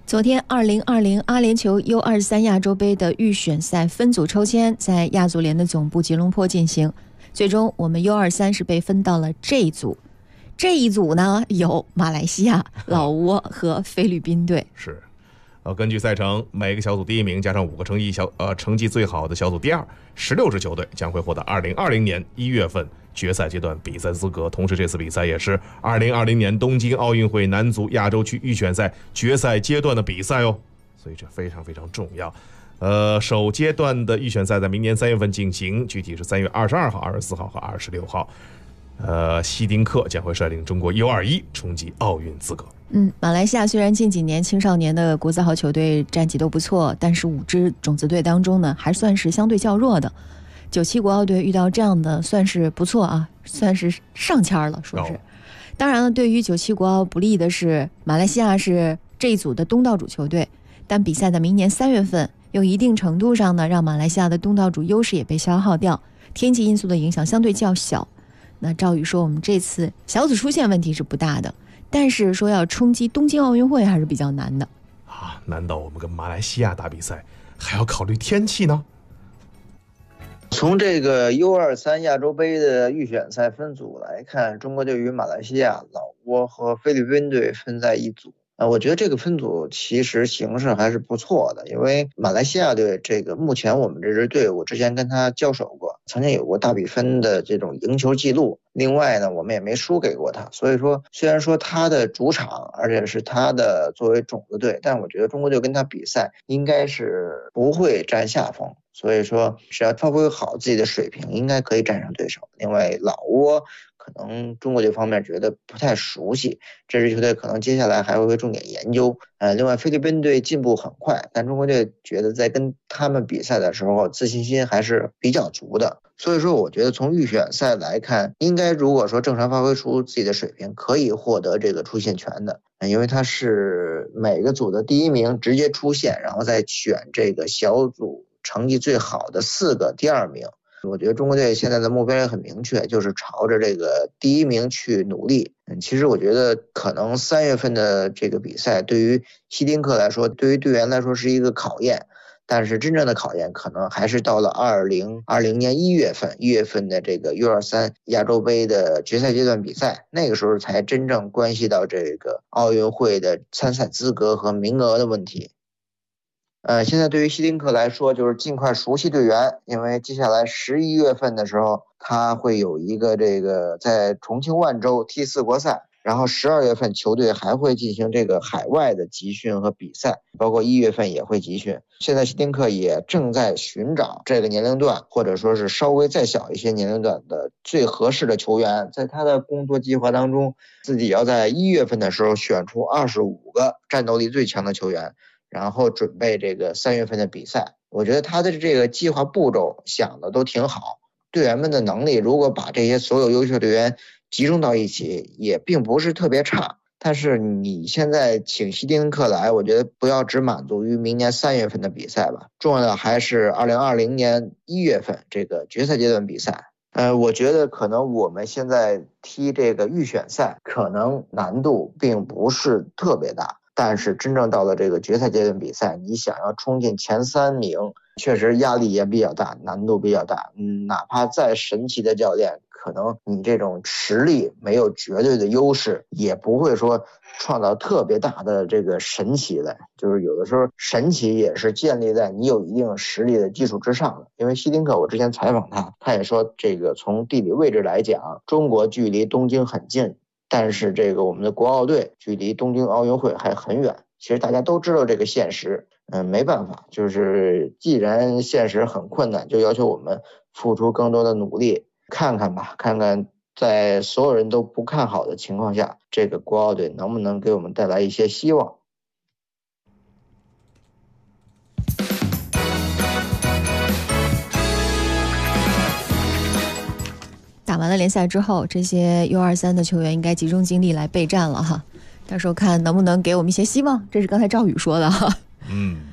昨天2020阿联酋 U23 亚洲杯的预选赛分组抽签在亚足联的总部吉隆坡进行，最终我们 U23 是被分到了 J 组。这一组呢有马来西亚、老挝和菲律宾队。 是，根据赛程，每个小组第一名加上5个成绩最好的小组第二，16支球队将会获得2020年1月份决赛阶段比赛资格。同时，这次比赛也是2020年东京奥运会男足亚洲区预选赛决赛阶段的比赛哦，所以这非常非常重要。首阶段的预选赛在明年3月份进行，具体是3月22号、24号和26号。希丁克将会率领中国 U21 冲击奥运资格。 马来西亚虽然近几年青少年的国字号球队战绩都不错，但是5支种子队当中呢，还算是相对较弱的。97国奥队遇到这样的算是不错啊，算是上签了，说是。当然了，对于97国奥不利的是，马来西亚是这一组的东道主球队，但比赛的明年3月份，有一定程度上呢，让马来西亚的东道主优势也被消耗掉，天气因素的影响相对较小。那赵宇说，我们这次小组出线问题是不大的，但是说要冲击东京奥运会还是比较难的啊！难道我们跟马来西亚打比赛还要考虑天气呢？ 从这个 U23 亚洲杯的预选赛分组来看，中国队与马来西亚、老挝和菲律宾队分在一组。我觉得这个分组其实形势还是不错的，因为马来西亚队这个目前我们这支队伍之前跟他交手过，曾经有过大比分的这种赢球记录。另外呢，我们也没输给过他，所以说虽然说他的主场，而且是他的作为种子队，但我觉得中国队跟他比赛应该是不会占下风。所以说只要发挥好自己的水平，应该可以战胜对手。另外老挝可能中国队方面觉得不太熟悉，这支球队可能接下来还会重点研究。另外菲律宾队进步很快，但中国队觉得在跟他们比赛的时候自信心还是比较足的。所以说我觉得从预选赛来看，应该如果说正常发挥出自己的水平，可以获得这个出线权的。因为他是每个组的第一名直接出线，然后再选这个小组成绩最好的4个第二名。我觉得中国队现在的目标也很明确，就是朝着这个第一名去努力。其实我觉得可能3月份的这个比赛对于希丁克来说，对于队员来说是一个考验，但是真正的考验可能还是到了2020年1月份的这个 U23 亚洲杯的决赛阶段比赛，那个时候才真正关系到这个奥运会的参赛资格和名额的问题。现在对于希丁克来说，就是尽快熟悉队员，因为接下来11月份的时候，他会有一个这个在重庆万州踢4国赛，然后12月份球队还会进行这个海外的集训和比赛，包括1月份也会集训。现在希丁克也正在寻找这个年龄段，或者说是稍微再小一些年龄段的最合适的球员，在他的工作计划当中，自己要在1月份的时候选出25个战斗力最强的球员，然后准备这个3月份的比赛。我觉得他的这个计划步骤想的都挺好，队员们的能力如果把这些所有优秀队员集中到一起也并不是特别差。但是你现在请希丁克来，我觉得不要只满足于明年3月份的比赛吧，重要的还是2020年1月份这个决赛阶段比赛。我觉得可能我们现在踢这个预选赛可能难度并不是特别大，但是真正到了这个决赛阶段比赛，你想要冲进前3名，确实压力也比较大，难度比较大。哪怕再神奇的教练，可能你这种实力没有绝对的优势，也不会说创造特别大的这个神奇来。就是有的时候神奇也是建立在你有一定实力的基础之上的。因为希丁克我之前采访他也说，这个从地理位置来讲，中国距离东京很近，但是这个我们的国奥队距离东京奥运会还很远。其实大家都知道这个现实，没办法，就是既然现实很困难，就要求我们付出更多的努力，看看在所有人都不看好的情况下，这个国奥队能不能给我们带来一些希望。 打完了联赛之后，这些 U23 的球员应该集中精力来备战了哈，到时候看能不能给我们一些希望，这是刚才赵宇说的哈。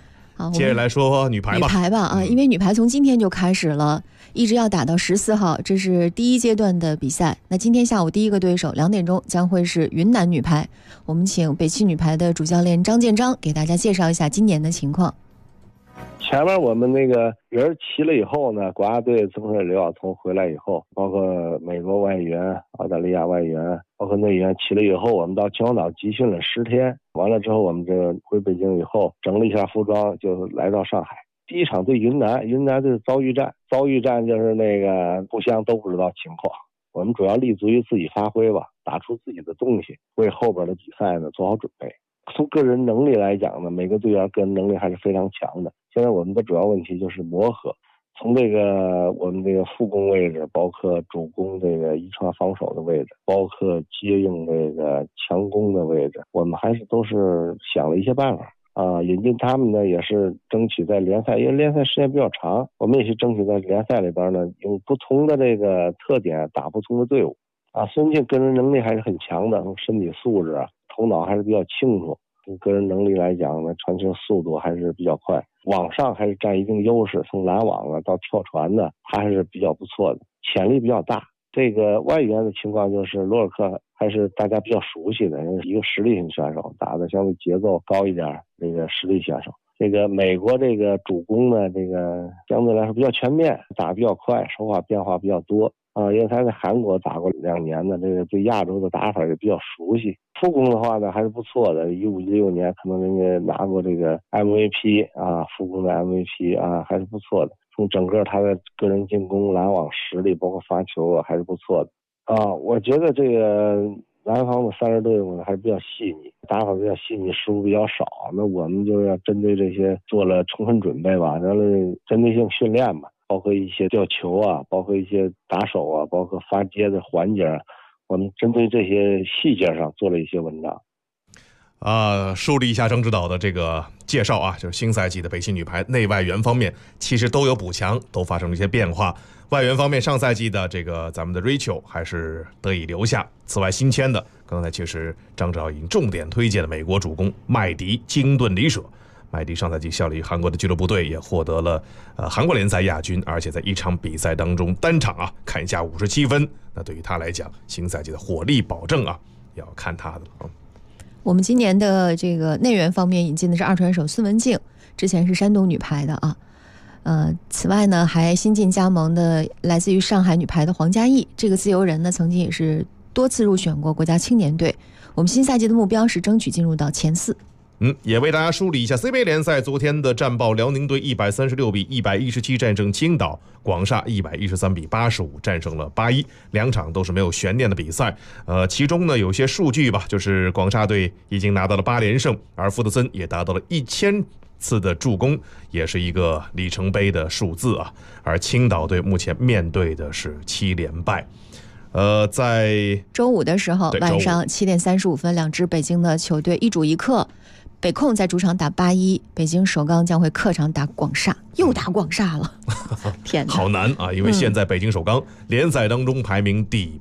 好， 接着来说女排吧。 女排吧啊，因为女排从今天就开始了，一直要打到14号，这是第一阶段的比赛。那今天下午第一个对手2点钟将会是云南女排。我们请北汽女排的主教练张建章给大家介绍一下今年的情况。 前面我们那个人齐了以后呢，国家队增设刘晓彤回来以后，包括美国外援、澳大利亚外援，包括内援齐了以后，我们到秦皇岛集训了10天。完了之后，我们这回北京以后，整理一下服装，就来到上海。第一场对云南这是遭遇战，就是那个互相都不知道情况。我们主要立足于自己发挥吧，打出自己的东西，为后边的比赛呢做好准备。从个人能力来讲呢，每个队员个人能力还是非常强的。现在我们的主要问题就是磨合，从这个我们这个副攻位置，包括主攻这个一传防守的位置，包括接应这个强攻的位置，我们还是都是想了一些办法啊。引进他们呢，也是争取在联赛，因为联赛时间比较长，我们也是争取在联赛里边呢，用不同的这个特点打不同的队伍啊。孙庆个人能力还是很强的，身体素质啊，头脑还是比较清楚。从个人能力来讲呢，传球速度还是比较快，网上还是占一定优势，从拦网啊到跳传呢，还是比较不错的，潜力比较大。这个外援的情况就是罗尔克还是大家比较熟悉的，一个实力型选手，打的相对节奏高一点，这个实力选手。这个美国这个主攻呢，这个相对来说比较全面，打得比较快，手法变化比较多啊。因为他在韩国打过2年呢，这个对亚洲的打法也比较熟悉。副攻的话呢还是不错的，15、16年可能人家拿过这个 MVP 啊，副攻的 MVP 啊，还是不错的。从整个他的个人进攻、拦网实力，包括发球啊，还是不错的啊。我觉得这个南方的3支队伍呢还是比较细腻，打法比较细腻，失误比较少。那我们就要针对这些做了充分准备吧，然后针对性训练吧，包括一些吊球啊，包括一些打手啊，包括发接的环节，我们针对这些细节上做了一些文章。 梳理一下张指导的这个介绍啊，就是新赛季的北汽女排内外援方面其实都有补强，都发生了一些变化。外援方面，上赛季的这个咱们的 Rachel 还是得以留下。此外新签的，刚才其实张指导已经重点推荐了美国主攻麦迪金顿里舍。麦迪上赛季效力韩国的俱乐部队，也获得了韩国联赛亚军，而且在一场比赛当中单场砍下57分。那对于他来讲，新赛季的火力保证要看他的了。 我们今年的这个内援方面引进的是2传手孙文静，之前是山东女排的啊。此外呢，还新进加盟的来自于上海女排的黄嘉译，这个自由人呢曾经也是多次入选过国家青年队。我们新赛季的目标是争取进入到前4。 也为大家梳理一下 CBA 联赛昨天的战报：辽宁队136比117战胜青岛，广厦113比85战胜了81，2场都是没有悬念的比赛。其中呢有些数据吧，就是广厦队已经拿到了8连胜，而福德森也达到了1000次的助攻，也是一个里程碑的数字啊。而青岛队目前面对的是7连败。在周五的时候，晚上7点35分，2支北京的球队一主一客。北控在主场打81，北京首钢将会客场打广厦，又打广厦了，天哪， 好难啊！因为现在北京首钢联赛当中排名第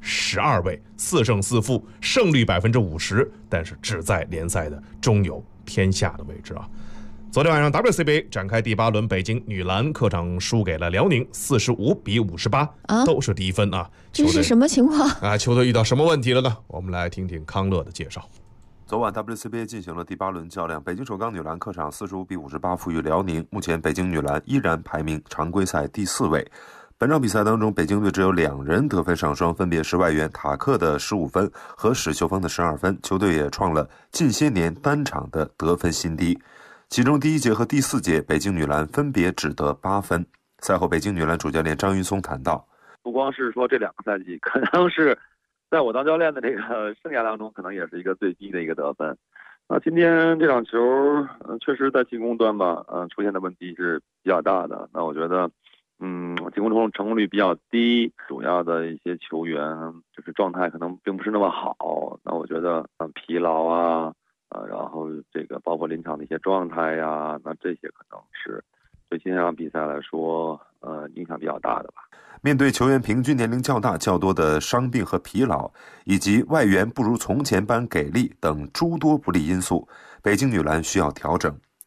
12位，4胜4负，胜率50%，但是只在联赛的中游偏下的位置啊。昨天晚上 WCBA 展开第8轮，北京女篮客场输给了辽宁，45比58，都是低分啊。 这是什么情况啊？球队遇到什么问题了呢？我们来听听康乐的介绍。 昨晚 WCBA 进行了第8轮较量，北京首钢女篮客场45比58负于辽宁，目前北京女篮依然排名常规赛第4位。本场比赛当中，北京队只有2人得分上双，分别是外援塔克的15分和史秀芳的12分，球队也创了近些年单场的得分新低。其中第1节和第4节，北京女篮分别只得8分。赛后，北京女篮主教练张云松谈到， 不光是说这2个赛季，可能是在我当教练的这个生涯当中，可能也是一个最低的一个得分。今天这场球，确实在进攻端吧，出现的问题是比较大的。那我觉得，进攻成功率比较低，主要的一些球员就是状态可能并不是那么好。那我觉得，疲劳啊，然后这个包括临场的一些状态呀，那这些可能是对今天这场比赛来说，影响比较大的吧。 面对球员平均年龄较大、较多的伤病和疲劳，以及外援不如从前般给力等诸多不利因素，北京女篮需要调整。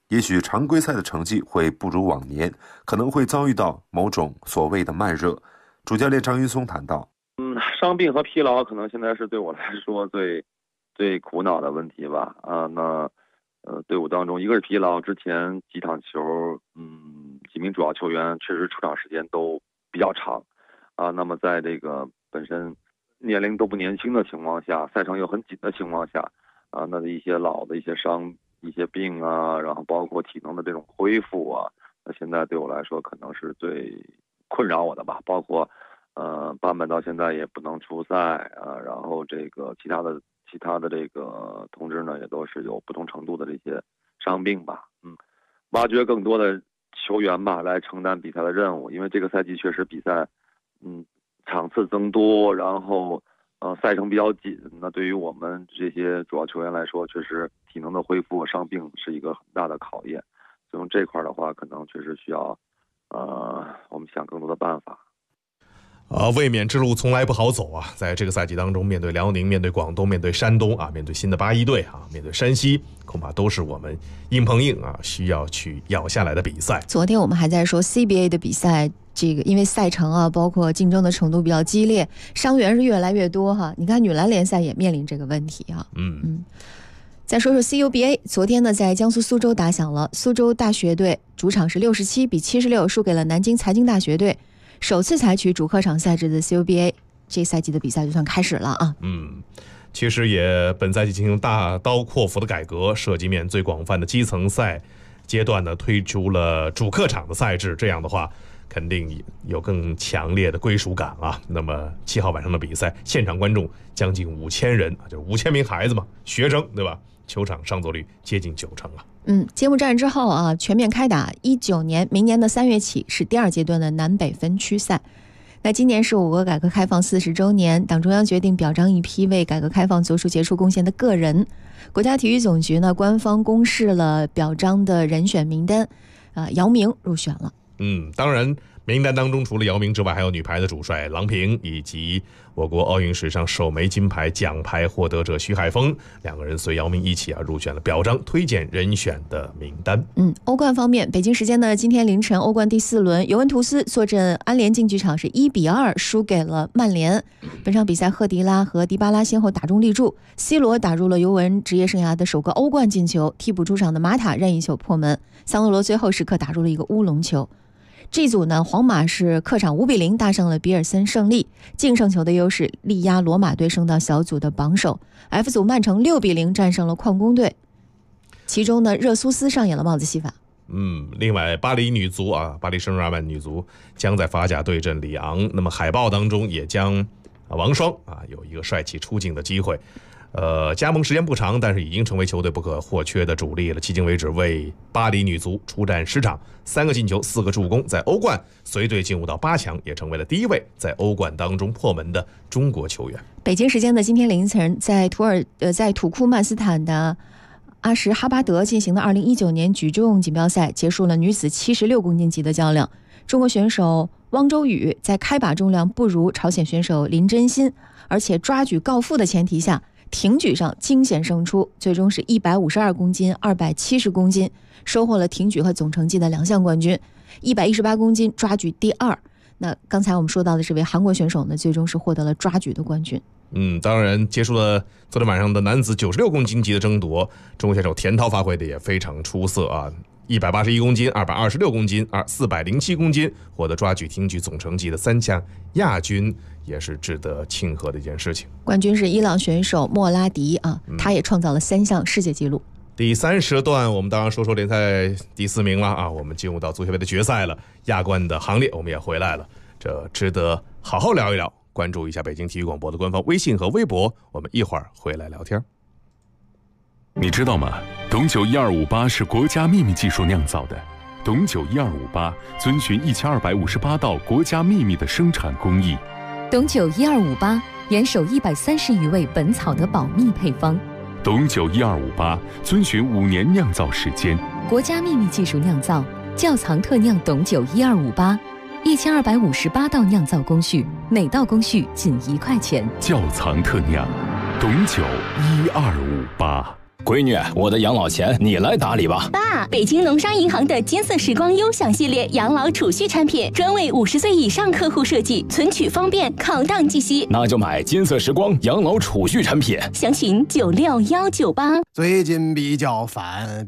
也许常规赛的成绩会不如往年，可能会遭遇到某种所谓的慢热。主教练张云松谈到， 伤病和疲劳可能现在是对我来说最苦恼的问题吧。队伍当中，一个是疲劳，之前几场球，几名主要球员确实出场时间都比较长，那么在这个本身年龄都不年轻的情况下，赛程又很紧的情况下，那一些老的一些伤、一些病啊，然后包括体能的这种恢复啊，那现在对我来说可能是最困扰我的吧。包括版本到现在也不能出赛啊，然后这个其他的这个同志呢，也都是有不同程度的这些伤病吧。挖掘更多的球员吧，来承担比赛的任务。因为这个赛季确实比赛，场次增多，然后赛程比较紧。那对于我们这些主要球员来说，确实体能的恢复、伤病是一个很大的考验。所以这块的话，可能确实需要我们想更多的办法。 卫冕之路从来不好走啊！在这个赛季当中，面对辽宁、面对广东、面对山东啊，面对新的81队啊，面对山西，恐怕都是我们硬碰硬啊，需要去咬下来的比赛。 昨天我们还在说 CBA 的比赛，这个因为赛程啊，包括竞争的程度比较激烈，伤员是越来越多哈。你看女篮联赛也面临这个问题啊。再说说 CUBA， 昨天呢在江苏苏州打响了，苏州大学队主场是67比76输给了南京财经大学队。首次采取主客场赛制的 CUBA， 这赛季的比赛就算开始了啊。 其实也本赛季进行大刀阔斧的改革，涉及面最广泛的基层赛阶段呢，推出了主客场的赛制，这样的话肯定有更强烈的归属感啊。那么7号晚上的比赛，现场观众将近5000人，就是5000名孩子嘛，学生对吧？球场上座率接近90%啊。 揭幕战之后啊，全面开打。19年，明年的3月起是第2阶段的南北分区赛。那今年是我国改革开放40周年，党中央决定表彰一批为改革开放做出杰出贡献的个人。国家体育总局呢，官方公示了表彰的人选名单，姚明入选了。 当然，名单当中除了姚明之外，还有女排的主帅郎平，以及我国奥运史上首枚金牌奖牌获得者徐海峰，两个人随姚明一起入选了表彰推荐人选的名单。 欧冠方面，北京时间的今天凌晨，欧冠第4轮，尤文图斯坐镇安联竞技场是1比2输给了曼联。本场比赛，赫迪拉和迪巴拉先后打中立柱，C 罗打入了尤文职业生涯的首个欧冠进球，替补出场的马塔任意球破门，桑德罗最后时刻打入了一个乌龙球。这组呢，皇马是客场5比0大胜了比尔森，胜利，净胜球的优势力压罗马队升到小组的榜首。F 组曼城6比0战胜了矿工队，其中呢，热苏斯上演了帽子戏法。 另外巴黎女足啊，巴黎圣日耳曼女足将在法甲对阵里昂。那么海报当中也将王霜有一个帅气出镜的机会。加盟时间不长，但是已经成为球队不可或缺的主力了。迄今为止，为巴黎女足出战10场，3个进球，4个助攻，在欧冠随队进入到8强，也成为了第一位在欧冠当中破门的中国球员。 北京时间的今天凌晨，在土库曼斯坦的阿什哈巴德进行的2019年举重锦标赛结束了女子76公斤级的较量。中国选手汪周雨在开把重量不如朝鲜选手林真心，而且抓举告负的前提下，挺举上惊险胜出，最终是152公斤、270公斤，收获了挺举和总成绩的2项冠军。118公斤抓举第2。那刚才我们说到的这位韩国选手呢，最终是获得了抓举的冠军。 当然结束了昨天晚上的男子96公斤级的争夺，中国选手田涛发挥的也非常出色啊。181公斤、226公斤、407公斤，获得抓举、挺举总成绩的3项亚军，也是值得庆贺的一件事情。 冠军是伊朗选手莫拉迪啊，他也创造了3项世界纪录。 第30段，我们当然说联赛第4名了啊，我们进入到足协杯的决赛了，亚冠的行列我们也回来了，这值得好好聊一聊。关注一下北京体育广播的官方微信和微博，我们一会儿回来聊天。 你知道吗？董酒1258是国家秘密技术酿造的。董酒1258遵循1258道国家秘密的生产工艺。 董酒1258严守130余味本草的保密配方。 董酒1258遵循5年酿造时间。 国家秘密技术酿造，窖藏特酿董酒1258，1258道酿造工序，每道工序仅1块钱。 窖藏特酿，董酒1258。 闺女，我的养老钱你来打理吧。 爸，北京农商银行的金色时光优享系列养老储蓄产品，专为50岁以上客户设计，存取方便，考档即息。 那就买金色时光养老储蓄产品， 详询96198。 最近比较烦，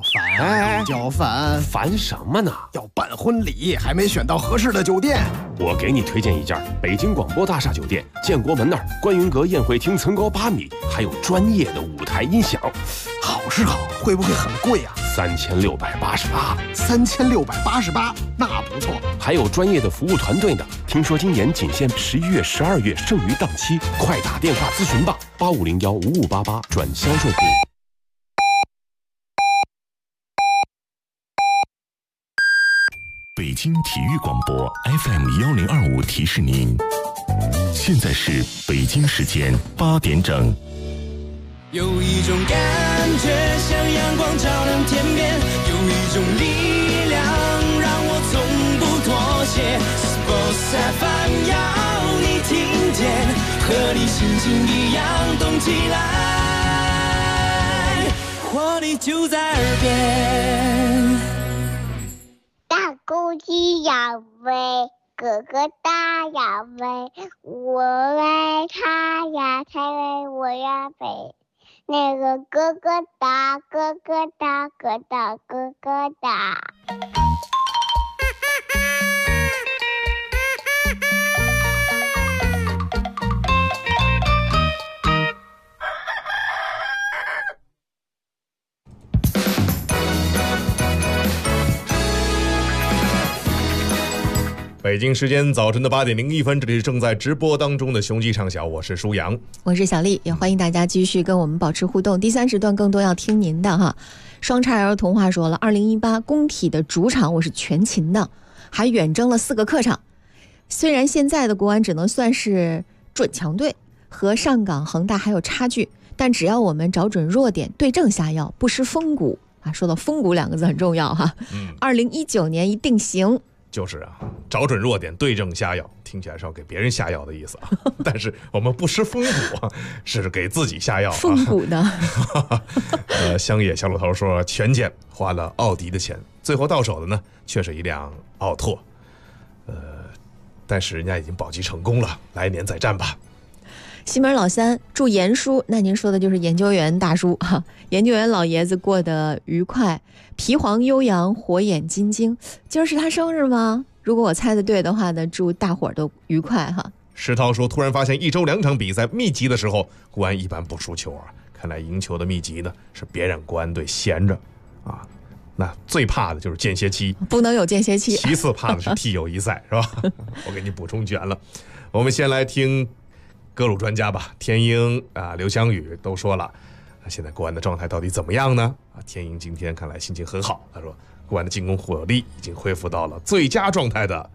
烦什么呢？ 要办婚礼，还没选到合适的酒店。 我给你推荐一家北京广播大厦酒店，建国门那儿观云阁宴会厅层高8米，还有专业的舞台音响。 好是好，会不会很贵啊 ？3688。 3688，那不错。 还有专业的服务团队呢。听说今年仅限11月、12月剩余档期，快打电话咨询吧，85015588转销售部。 北京体育广播 FM1025提示您，现在是北京时间8点整。 有一种感觉像阳光照亮天边，有一种力量让我从不妥协。Sports FM 要你听见，和你心情一样动起来，活力就在耳边。 大公鸡要飞，哥哥大要飞，我为他呀，才为我呀飞。那个哥哥大，哥哥大，哥大哥哥大。 北京时间早晨的8点01分，这里是正在直播当中的雄鸡唱晓，我是舒阳， 我是小丽，也欢迎大家继续跟我们保持互动。第3时段更多要听您的哈。双叉 L 童话说了，2018工体的主场我是全勤的，还远征了4个客场。虽然现在的国安只能算是准强队，和上港、恒大还有差距，但只要我们找准弱点，对症下药，不失风骨啊。说到风骨2个字很重要哈。2019年一定行。 就是啊，找准弱点，对症下药，听起来是要给别人下药的意思啊。但是我们不失风骨啊，是给自己下药啊。 风骨的。 乡野小老头说，全钱花了奥迪的钱，最后到手的呢，却是一辆奥拓。但是人家已经保级成功了，来年再战吧。 西门老三祝严叔，那您说的就是研究员大叔哈。研究员老爷子过得愉快，皮黄悠扬，火眼金睛。今儿是他生日吗？如果我猜的对的话呢，祝大伙儿都愉快哈。 石涛说，突然发现1周2场比赛密集的时候，国安一般不输球啊。看来赢球的秘籍呢，是别让国安队闲着啊。那最怕的就是间歇期， 不能有间歇期。 其次怕的是踢友谊赛，是吧？我给你补充卷了。我们先来听各路专家吧，天鹰啊、刘翔宇都说了，现在国安的状态到底怎么样呢？天鹰今天看来心情很好，他说国安的进攻火力已经恢复到了最佳状态的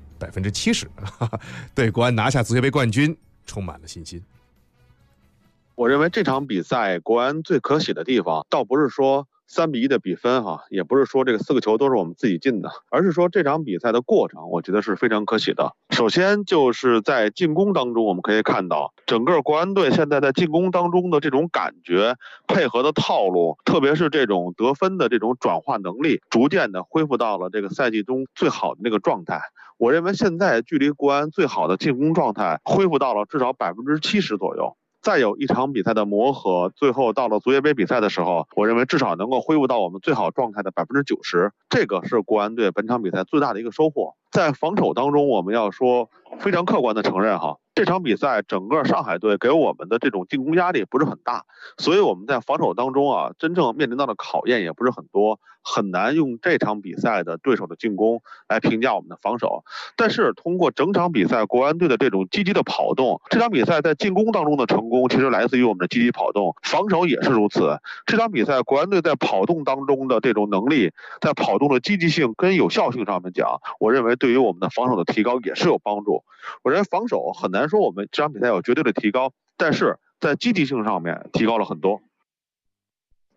70%，对国安拿下足协杯冠军充满了信心。 我认为这场比赛国安最可喜的地方，倒不是说3-1的比分哈，也不是说这个4个球都是我们自己进的，而是说这场比赛的过程，我觉得是非常可喜的。首先就是在进攻当中，我们可以看到整个国安队现在在进攻当中的这种感觉、配合的套路，特别是这种得分的这种转化能力，逐渐的恢复到了这个赛季中最好的那个状态。我认为现在距离国安最好的进攻状态恢复到了至少70%左右。再有一场比赛的磨合，最后到了足协杯比赛的时候，我认为至少能够恢复到我们最好状态的90%，这个是国安队本场比赛最大的一个收获。在防守当中，我们要说非常客观的承认哈，这场比赛整个上海队给我们的这种进攻压力不是很大，所以我们在防守当中啊，真正面临到的考验也不是很多，很难用这场比赛的对手的进攻来评价我们的防守。但是通过整场比赛国安队的这种积极的跑动，这场比赛在进攻当中的成功其实来自于我们的积极跑动，防守也是如此。这场比赛国安队在跑动当中的这种能力，在跑动的积极性跟有效性上面讲，我认为对于我们的防守的提高也是有帮助。我认为防守很难说我们这场比赛有绝对的提高，但是在积极性上面提高了很多。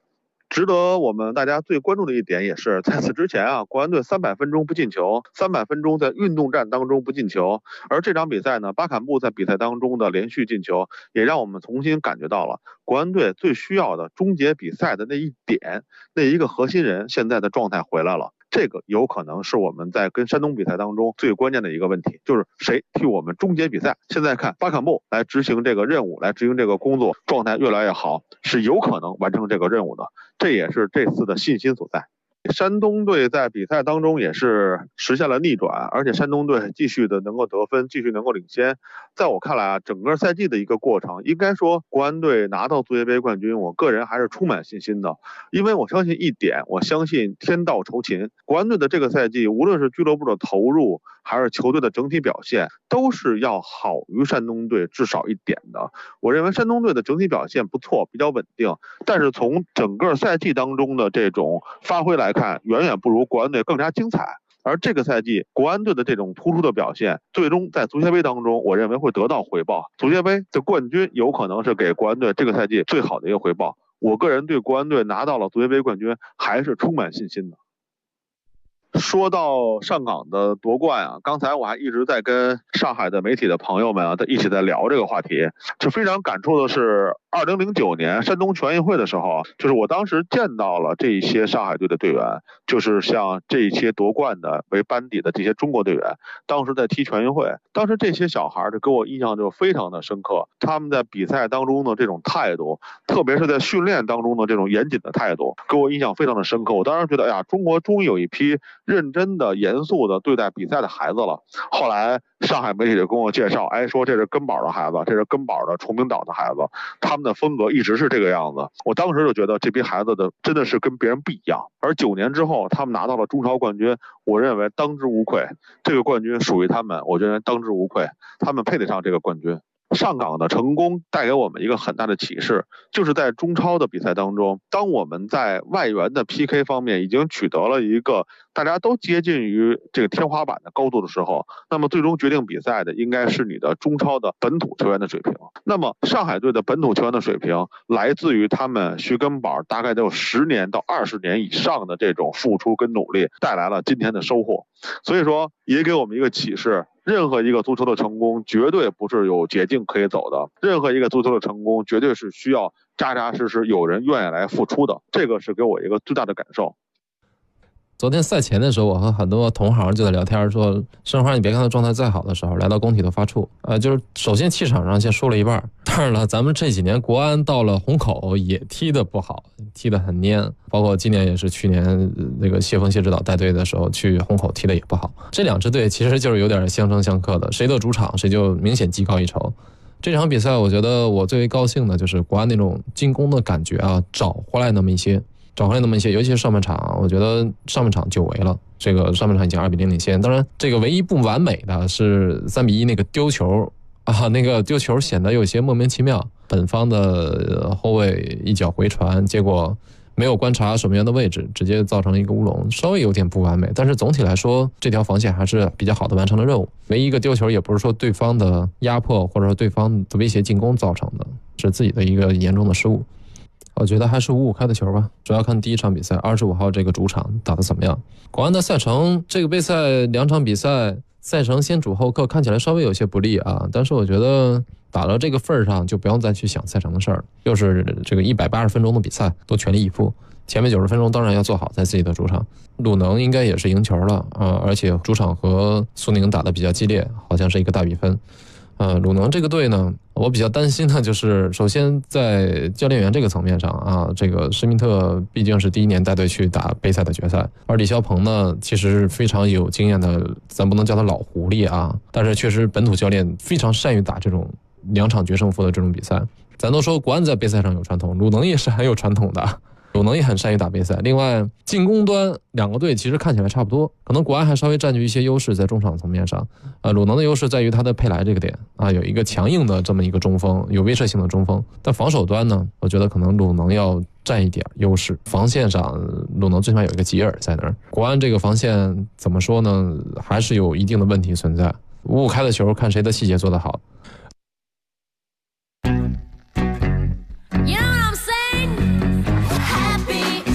值得我们大家最关注的一点也是，在此之前啊，国安队300分钟不进球，300分钟在运动战当中不进球，而这场比赛呢，巴坎布在比赛当中的连续进球，也让我们重新感觉到了国安队最需要的终结比赛的那一点，那一个核心人现在的状态回来了。这个有可能是我们在跟山东比赛当中最关键的一个问题，就是谁替我们终结比赛。现在看巴坎布来执行这个任务，来执行这个工作，状态越来越好，是有可能完成这个任务的，这也是这次的信心所在。山东队在比赛当中也是实现了逆转，而且山东队继续的能够得分，继续能够领先。在我看来啊，整个赛季的一个过程，应该说国安队拿到足协杯冠军，我个人还是充满信心的。因为我相信一点，我相信天道酬勤，国安队的这个赛季，无论是俱乐部的投入，还是球队的整体表现，都是要好于山东队至少一点的。我认为山东队的整体表现不错，比较稳定，但是从整个赛季当中的这种发挥来看，远远不如国安队更加精彩。而这个赛季国安队的这种突出的表现，最终在足协杯当中，我认为会得到回报。足协杯的冠军有可能是给国安队这个赛季最好的一个回报。我个人对国安队拿到了足协杯冠军还是充满信心的。说到上港的夺冠啊，刚才我还一直在跟上海的媒体的朋友们啊，一起在聊这个话题。就非常感触的是2009年山东全运会的时候，就是我当时见到了这一些上海队的队员，就是像这些夺冠的为班底的这些中国队员，当时在踢全运会，当时这些小孩就给我印象就非常的深刻，他们在比赛当中的这种态度，特别是在训练当中的这种严谨的态度，给我印象非常的深刻。我当时觉得，哎呀，中国终于有一批认真的、严肃的对待比赛的孩子了。后来上海媒体就跟我介绍，哎，说这是根宝的孩子，这是根宝的崇明岛的孩子，他们的风格一直是这个样子。我当时就觉得这批孩子的真的是跟别人不一样。而9年之后，他们拿到了中超冠军，我认为当之无愧，这个冠军属于他们，我觉得当之无愧，他们配得上这个冠军。上港的成功带给我们一个很大的启示，就是在中超的比赛当中，当我们在外援的 PK 方面已经取得了一个大家都接近于这个天花板的高度的时候，那么最终决定比赛的应该是你的中超的本土球员的水平。那么上海队的本土球员的水平来自于他们徐根宝大概都有10年到20年以上的这种付出跟努力，带来了今天的收获。所以说也给我们一个启示，任何一个足球的成功绝对不是有捷径可以走的，任何一个足球的成功绝对是需要扎扎实实有人愿意来付出的，这个是给我一个最大的感受。 昨天赛前的时候，我和很多同行就在聊天，说申花你别看他状态再好的时候，来到工体都发怵。就是首先气场上先输了一半，当然了，咱们这几年国安到了虹口也踢得不好，踢得很蔫，包括今年也是去年那个谢指导带队的时候去虹口踢得也不好。这两支队其实就是有点相生相克的，谁得主场谁就明显技高一筹。这场比赛我觉得我最为高兴的就是国安那种进攻的感觉啊，找回来那么一些，尤其是上半场，我觉得上半场久违了。这个上半场已经2-0领先，当然这个唯一不完美的是3-1那个丢球啊，那个丢球显得有些莫名其妙。本方的后卫一脚回传，结果没有观察守门员的位置，直接造成了一个乌龙，稍微有点不完美。但是总体来说，这条防线还是比较好的完成了任务。唯一一个丢球也不是说对方的压迫或者说对方的威胁进攻造成的，是自己的一个严重的失误。我觉得还是5-5开的球吧，主要看第一场比赛25号这个主场打得怎么样。国安的赛程，这个杯赛2场比赛赛程先主后客，看起来稍微有些不利啊，但是我觉得打到这个份上就不用再去想赛程的事儿了，又是这个180分钟的比赛，都全力以赴。前面90分钟当然要做好，在自己的主场。鲁能应该也是赢球了而且主场和苏宁打得比较激烈，好像是一个大比分。鲁能这个队呢，我比较担心的就是首先在教练员这个层面上啊，这个施密特毕竟是第1年带队去打杯赛的决赛，而李霄鹏呢其实是非常有经验的，咱不能叫他老狐狸啊，但是确实本土教练非常善于打这种2场决胜负的这种比赛。咱都说国安在杯赛上有传统，鲁能也是很有传统的，鲁能也很善于打杯赛。另外进攻端2个队其实看起来差不多，可能国安还稍微占据一些优势在中场层面上。鲁能的优势在于他的佩莱这个点啊，有一个强硬的这么一个中锋，有威慑性的中锋。但防守端呢，我觉得可能鲁能要占一点优势。防线上鲁能最起码有一个吉尔在那儿，国安这个防线怎么说呢，还是有一定的问题存在。5-5开的球，看谁的细节做得好。 You know what I'm saying? Happy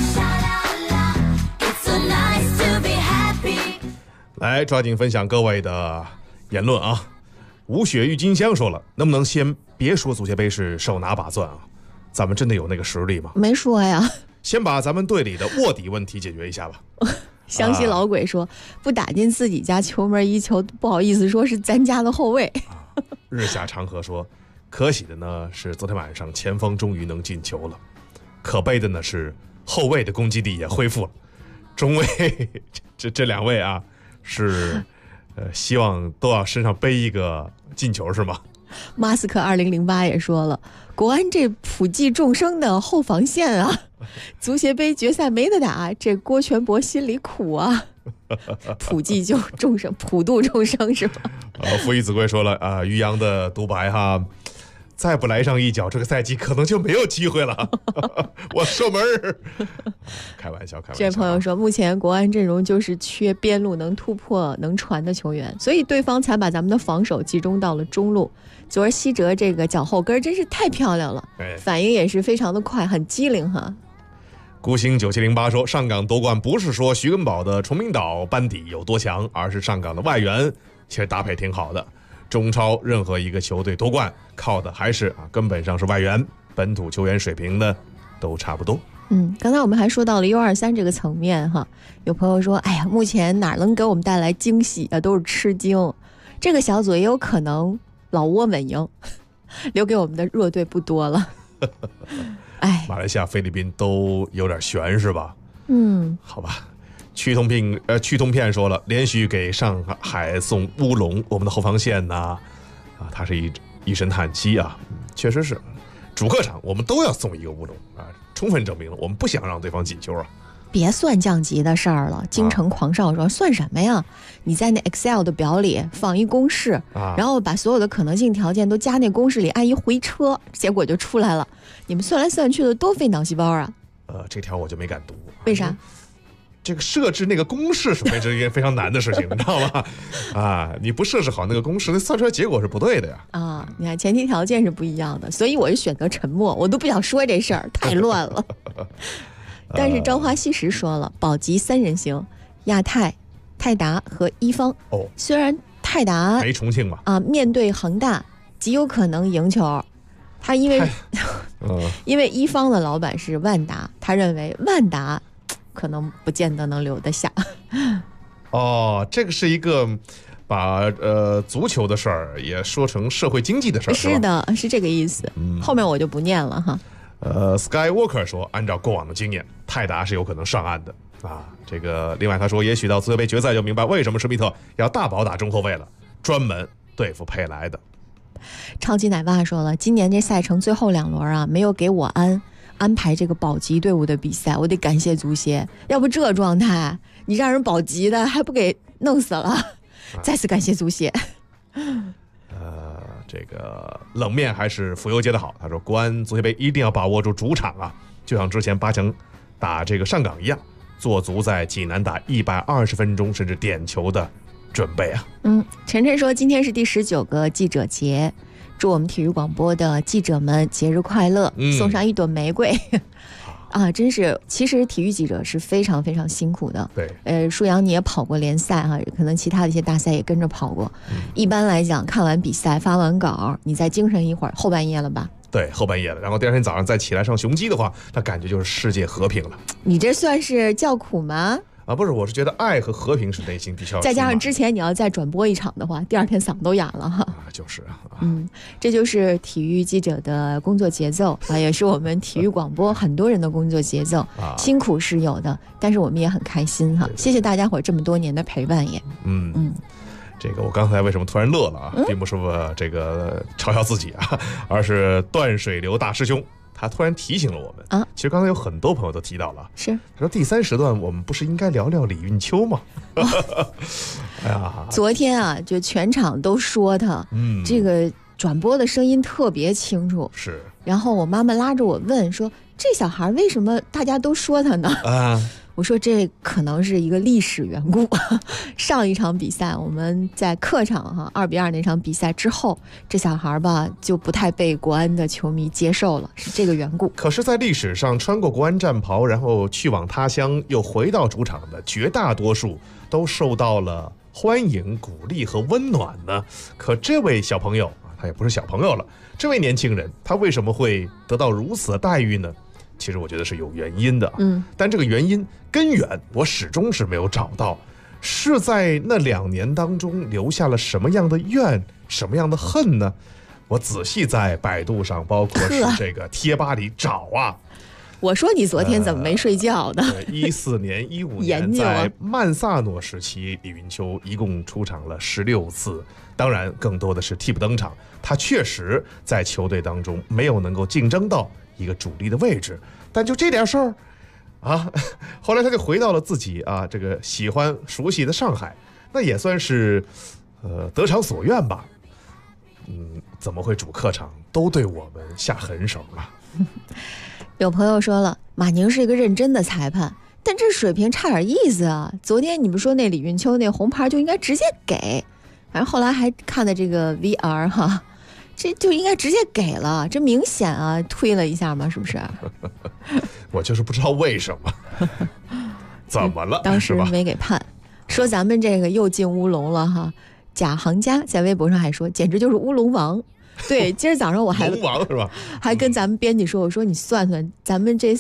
来，抓紧分享各位的言论啊！吴雪郁金香说了，能不能先别说足协杯是手拿把攥啊？咱们真的有那个实力吗？ 没说呀。 先把咱们队里的卧底问题解决一下吧。 湘西老鬼说，不打进自己家球门一球，不好意思说是咱家的后卫。 日下长河说，可喜的呢是昨天晚上前锋终于能进球了，可悲的呢是后卫的攻击力也恢复了。中卫这两位啊，是希望都要身上背一个进球是吗？ 马斯克2008也说了，国安这普济众生的后防线啊，足协杯决赛没得打，这郭全博心里苦啊。普济就众生，普度众生是吧？ 傅一子贵说了啊，于洋的独白哈，再不来上一脚，这个赛季可能就没有机会了。我射门开玩笑。 这位朋友说，目前国安阵容就是缺边路能突破能传的球员，所以对方才把咱们的防守集中到了中路。昨儿西哲这个脚后跟真是太漂亮了，反应也是非常的快，很机灵哈。 孤星9708说，上港夺冠不是说徐根宝的崇明岛班底有多强，而是上港的外援其实搭配挺好的。中超任何一个球队夺冠靠的还是根本上是外援，本土球员水平呢都差不多。 刚才我们还说到了U23这个层面哈，有朋友说，哎呀，目前哪能给我们带来惊喜啊，都是吃惊。这个小组也有可能老挝稳赢，留给我们的弱队不多了。 马来西亚、菲律宾都有点悬是吧？好吧。趋通片说了，连续给上海送乌龙，我们的后防线呢，他是一声叹息啊，确实是，主客场我们都要送一个乌龙啊，充分证明了我们不想让对方进球啊。 别算降级的事儿了，京城狂少说，算什么呀？你在那 Excel 的表里放一公式，然后把所有的可能性条件都加那公式里，按一回车，结果就出来了。你们算来算去的多费脑细胞啊！ 这条我就没敢读， 为啥？ 这个设置那个公式是一件非常难的事情，你知道吗？你不设置好那个公式，那算出来结果是不对的呀。 你看前提条件是不一样的，所以我是选择沉默，我都不想说这事儿，太乱了。但是朝花夕拾说了，保级3人行，亚太、泰达和一方。虽然泰达没重庆嘛， 面对恒大极有可能赢球，他因为一方的老板是万达，他认为万达可能不见得能留得下。 这个是一个把足球的事儿也说成社会经济的事儿， 是的，是这个意思。后面我就不念了哈。 Skywalker 说，按照过往的经验，泰达是有可能上岸的这个另外他说，也许到足协杯决赛就明白为什么施密特要大宝打中后卫了，专门对付佩莱的。 超级奶爸说了，今年这赛程最后2轮没有给我安排这个保级队伍的比赛，我得感谢足协，要不这状态你让人保级的还不给弄死了。再次感谢足协。 这个冷面还是浮游接的好，他说国安足协杯一定要把握住主场啊，就像之前8强打这个上港一样，做足在济南打120分钟甚至点球的准备啊。 晨晨说，今天是第19个记者节，祝我们体育广播的记者们节日快乐，送上1朵玫瑰。真是，其实体育记者是非常非常辛苦的。 对， 舒阳你也跑过联赛哈，可能其他的一些大赛也跟着跑过。一般来讲，看完比赛发完稿，你再精神一会儿，后半夜了吧？ 对，后半夜了，然后第二天早上再起来上雄鸡的话，那感觉就是世界和平了。 你这算是叫苦吗？ 不是，我是觉得爱和和平是内心必须要。 再加上之前你要再转播一场的话，第二天嗓子都哑了哈。 就是这就是体育记者的工作节奏也是我们体育广播很多人的工作节奏。辛苦是有的，但是我们也很开心哈。谢谢大家伙这么多年的陪伴也。 这个我刚才为什么突然乐了并不是这个嘲笑自己而是断水流大师兄。他突然提醒了我们其实刚才有很多朋友都提到了， 是他说第3时段我们不是应该聊聊李运秋吗？ 昨天就全场都说他，这个转播的声音特别清楚， 是。 然后我妈妈拉着我问说，这小孩为什么大家都说他呢？我说这可能是一个历史缘故。上一场比赛我们在客场2-2那场比赛之后，这小孩就不太被国安的球迷接受了，是这个缘故。 可是在历史上穿过国安战袍然后去往他乡又回到主场的绝大多数都受到了欢迎、鼓励和温暖呢？可这位小朋友啊，他也不是小朋友了，这位年轻人他为什么会得到如此的待遇呢？其实我觉得是有原因的，但这个原因根源我始终是没有找到，是在那2年当中留下了什么样的怨，什么样的恨呢？我仔细在百度上，包括是这个贴吧里找啊。 我说你昨天怎么没睡觉呢 ？14年、15年，在曼萨诺时期，李云秋一共出场了16次，当然更多的是替补登场。他确实在球队当中没有能够竞争到一个主力的位置，但就这点事儿啊，后来他就回到了自己啊这个喜欢熟悉的上海，那也算是得偿所愿吧。怎么会主客场都对我们下狠手啊？ 有朋友说了，马宁是一个认真的裁判，但这水平差点意思啊。昨天你们说那李云秋那红牌就应该直接给，反正后来还看的这个 VR 哈，这就应该直接给了，这明显啊推了一下嘛，是不是？ 我就是不知道为什么，怎么了？ 当时没给判，说咱们这个又进乌龙了哈。贾行家在微博上还说，简直就是乌龙王。对，今儿早上我还龙王是吧？ 还跟咱们编辑说，我说你算算，咱们这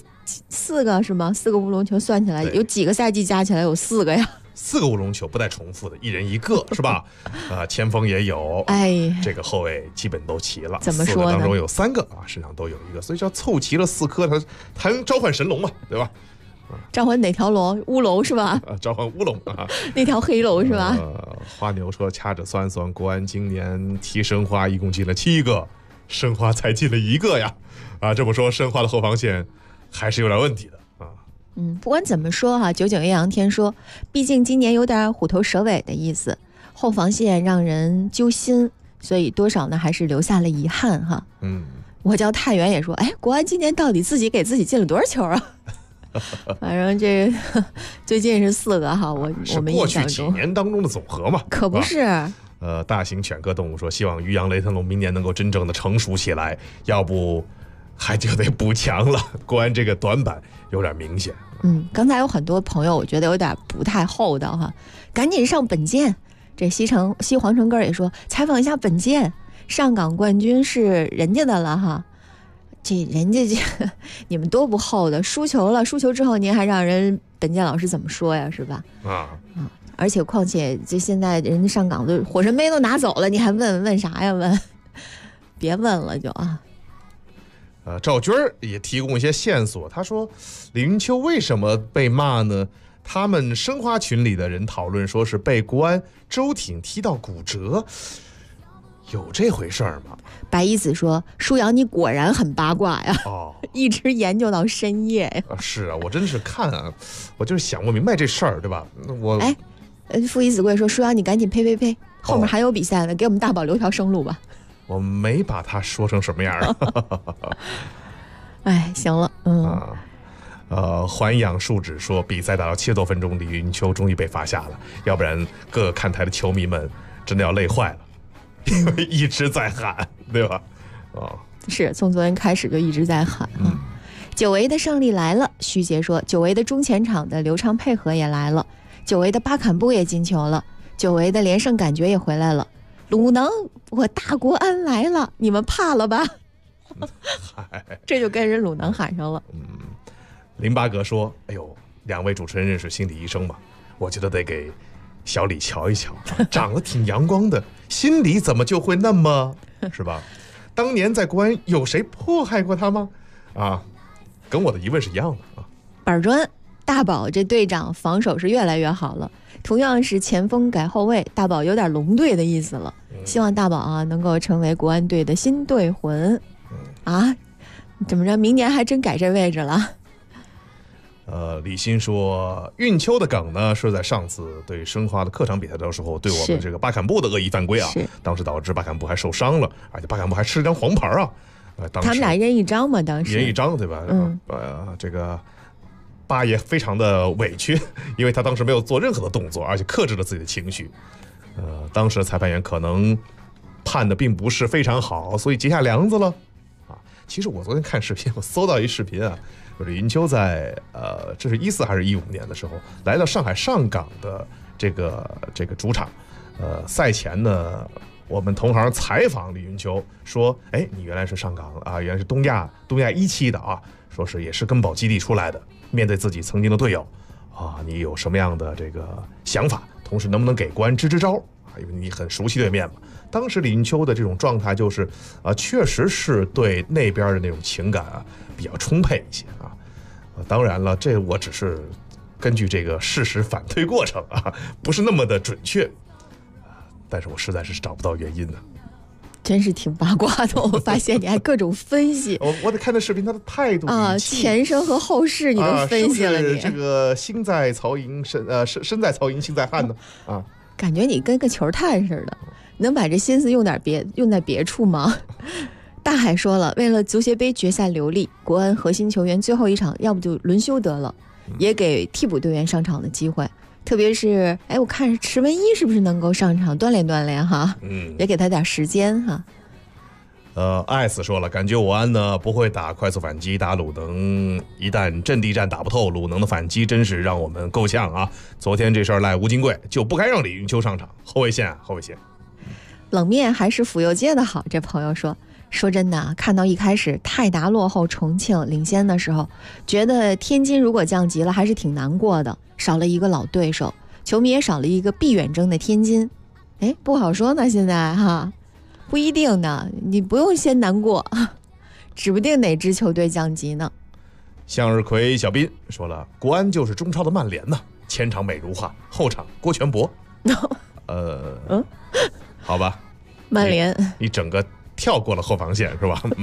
4个是吗？4个乌龙球算起来有几个赛季加起来有4个呀 ？4个乌龙球不带重复的，一人一个是吧？前锋也有，这个后卫基本都齐了。 怎么说呢？4个当中有3个啊，身上都有一个，所以叫凑齐了4颗，他能召唤神龙嘛，对吧？ 召唤哪条龙？乌龙是吧？ 召唤乌龙啊， 那条黑龙是吧？ 花牛说掐指算算，国安今年踢申花一共进了7个，申花才进了1个呀！啊，这么说申花的后防线还是有点问题的啊。 不管怎么说哈，99艳阳天说，毕竟今年有点虎头蛇尾的意思，后防线让人揪心，所以多少呢还是留下了遗憾哈。我叫太原也说，哎，国安今年到底自己给自己进了多少球啊？反正这最近是4个哈，我们过去几年当中的总和嘛， 可不是。 大型犬科动物说，希望于洋雷腾龙明年能够真正的成熟起来，要不还就得补强了。国安这个短板有点明显。 刚才有很多朋友我觉得有点不太厚道哈，赶紧上本健。这西黄城根也说，采访一下本健，上港冠军是人家的了哈。这人家你们多不厚的，输球了，输球之后您还让人本健老师怎么说呀，是吧？而且况且这现在人家上港的火神杯都拿走了，你还问啥呀？问，别问了就啊。 赵军也提供一些线索，他说李云秋为什么被骂呢？他们申花群里的人讨论说是被国安周挺踢到骨折。有这回事儿吗？ 白一子说，舒阳你果然很八卦呀，一直研究到深夜呀。 是啊，我真是看啊，我就是想不明白这事儿，对吧？ 傅一子贵说，舒阳你赶紧呸，后面还有比赛呢，给我们大宝留条生路吧。 我没把他说成什么样啊。 行了， 环养树脂说，比赛打到70多分钟，李云秋终于被罚下了，要不然各个看台的球迷们真的要累坏了。因为一直在喊，对吧？ 是从昨天开始就一直在喊啊。久违的胜利来了，徐杰说，久违的中前场的流畅配合也来了，久违的巴坎布也进球了，久违的连胜感觉也回来了。鲁能，我大国安来了，你们怕了吧？这就跟人鲁能喊上了。 08哥说，哎呦，2位主持人认识心理医生吗？我觉得得给小李瞧一瞧，长得挺阳光的，心里怎么就会那么是吧？当年在国安有谁迫害过他吗？跟我的疑问是一样的啊。 板砖大宝这队长防守是越来越好了，同样是前锋改后卫，大宝有点龙队的意思了。希望大宝能够成为国安队的新队魂怎么着，明年还真改这位置了。 李欣说，运秋的梗呢是在上次对申花的客场比赛的时候，对我们这个巴坎布的恶意犯规啊，当时导致巴坎布还受伤了，而且巴坎布还吃了张黄牌啊。 他们俩一人一张嘛，当时一人一张对吧？这个巴也非常的委屈，因为他当时没有做任何的动作，而且克制了自己的情绪。当时裁判员可能判的并不是非常好，所以结下梁子了其实我昨天看视频，我搜到一视频就是云秋在这是14还是15年的时候来到上海上港的这个主场。赛前呢，我们同行采访李云秋说，哎，你原来是上港啊，原来是东亚一期的啊，说是也是根宝基地出来的，面对自己曾经的队友啊，你有什么样的这个想法？同时能不能给国安支支招啊？因为你很熟悉对面嘛。当时李云秋的这种状态就是确实是对那边的那种情感啊比较充沛一些啊。当然了，这我只是根据这个事实反推过程啊，不是那么的准确。但是我实在是找不到原因呢。 真是挺八卦的，我发现你还各种分析。 我得看那视频，他的态度啊，前生和后世你都分析了你。 是不是这个心在曹营，身在曹营心在汉呢？啊， 感觉你跟个球探似的，能把这心思用在别处吗？大海说了，为了足协杯决赛留力，国安核心球员最后一场要不就轮休得了，也给替补队员上场的机会。特别是我看池文一是不是能够上场锻炼锻炼哈？也给他点时间哈。 艾斯说了，感觉我安呢不会打快速反击，打鲁能一旦阵地战打不透，鲁能的反击真是让我们够呛啊！昨天这事儿赖吴金贵，就不该让李云秋上场，后卫线。 冷面还是府右街的好，这朋友说真的，看到一开始泰达落后重庆领先的时候，觉得天津如果降级了还是挺难过的，少了一个老对手，球迷也少了一个必远征的天津。不好说呢，现在哈，不一定的，你不用先难过，指不定哪支球队降级呢。 向日葵小斌说了，国安就是中超的曼联呢，前场美如画，后场郭全博。好吧， 曼联你整个跳过了后防线是吧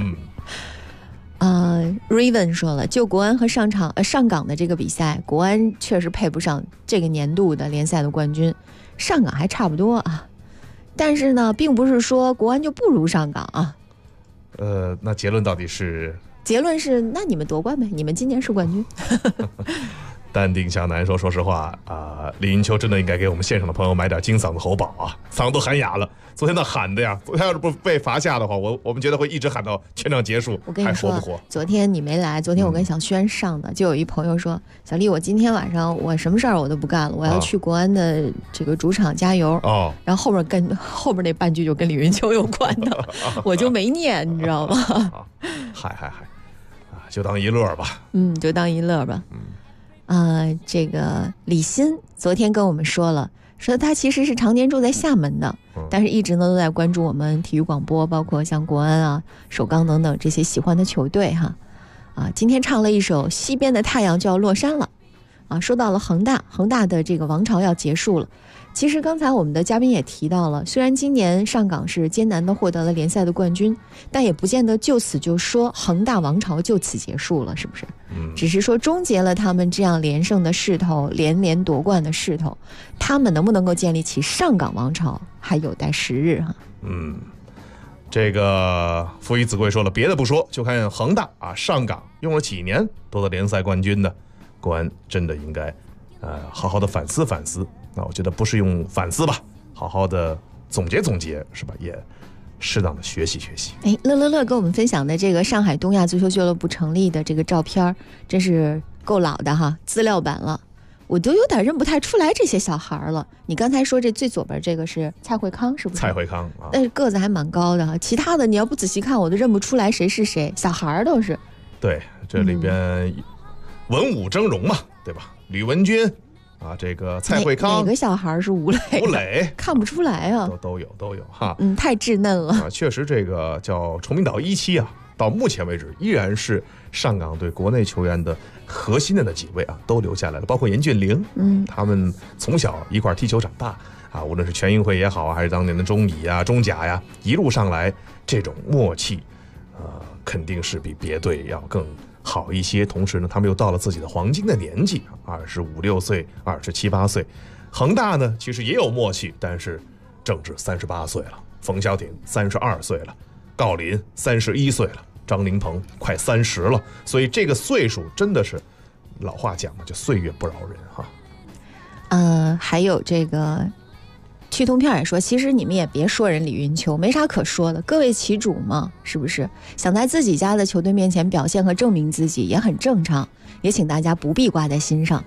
？Raven 说了，就国安和上港的这个比赛，国安确实配不上这个年度的联赛的冠军，上港还差不多啊。但是呢，并不是说国安就不如上港啊。 那结论到底是？ 结论是，那你们夺冠呗，你们今年是冠军。 淡定向南说实话李云秋真的应该给我们线上的朋友买点金嗓子喉宝啊，嗓子都喊哑了。昨天那喊的呀，昨天要是不被罚下的话，我们觉得会一直喊到全场结束。 我跟你说， 还活不活？昨天你没来，昨天我跟小轩上的，就有一朋友说，小丽，我今天晚上我什么事儿我都不干了，我要去国安的这个主场加油。然后后边那半句就跟李云秋有关的，我就没念，你知道吗？ 嗨，就当一乐吧。 就当一乐吧。这个李欣昨天跟我们说他其实是常年住在厦门的，但是一直呢都在关注我们体育广播，包括像国安啊、首钢等等这些喜欢的球队哈。今天唱了一首《西边的太阳就要落山了》说到了恒大的这个王朝要结束了。其实刚才我们的嘉宾也提到了，虽然今年上港是艰难的获得了联赛的冠军，但也不见得就此就说恒大王朝就此结束了，是不是？只是说终结了他们这样连胜的势头，连连夺冠的势头，他们能不能够建立起上港王朝，还有待时日哈。 这个父以子贵说了，别的不说，就看恒大上港用了几年夺得联赛冠军的，国安真的应该好好的反思反思。那我觉得不是用反思吧，好好的总结总结是吧？也适当的学习学习。 乐跟我们分享的这个上海东亚足球俱乐部成立的这个照片，真是够老的哈，资料版了，我都有点认不太出来这些小孩了。你刚才说这最左边这个是蔡慧康是不是？ 蔡慧康但是个子还蛮高的哈，其他的你要不仔细看我都认不出来谁是谁，小孩都是。 对，这里边文武峥嵘嘛，对吧？吕文君。这个蔡慧康哪个小孩是吴磊？看不出来啊， 都有哈。 太稚嫩了确实，这个叫崇明岛一期到目前为止依然是上港队国内球员的核心的那几位都留下来了，包括严俊凌，他们从小一块踢球长大无论是全运会也好还是当年的中乙中甲呀，一路上来这种默契，肯定是比别队要更好一些。同时呢，他们又到了自己的黄金的年纪，25、6岁、27、8岁。恒大呢，其实也有默契，但是郑智38岁了，冯潇霆32岁了，郜林31岁了，张琳芃快30了，所以这个岁数真的是老话讲嘛，就岁月不饶人哈。 还有这个去通片也说，其实你们也别说人李云秋，没啥可说的，各为其主嘛，是不是？想在自己家的球队面前表现和证明自己也很正常，也请大家不必挂在心上。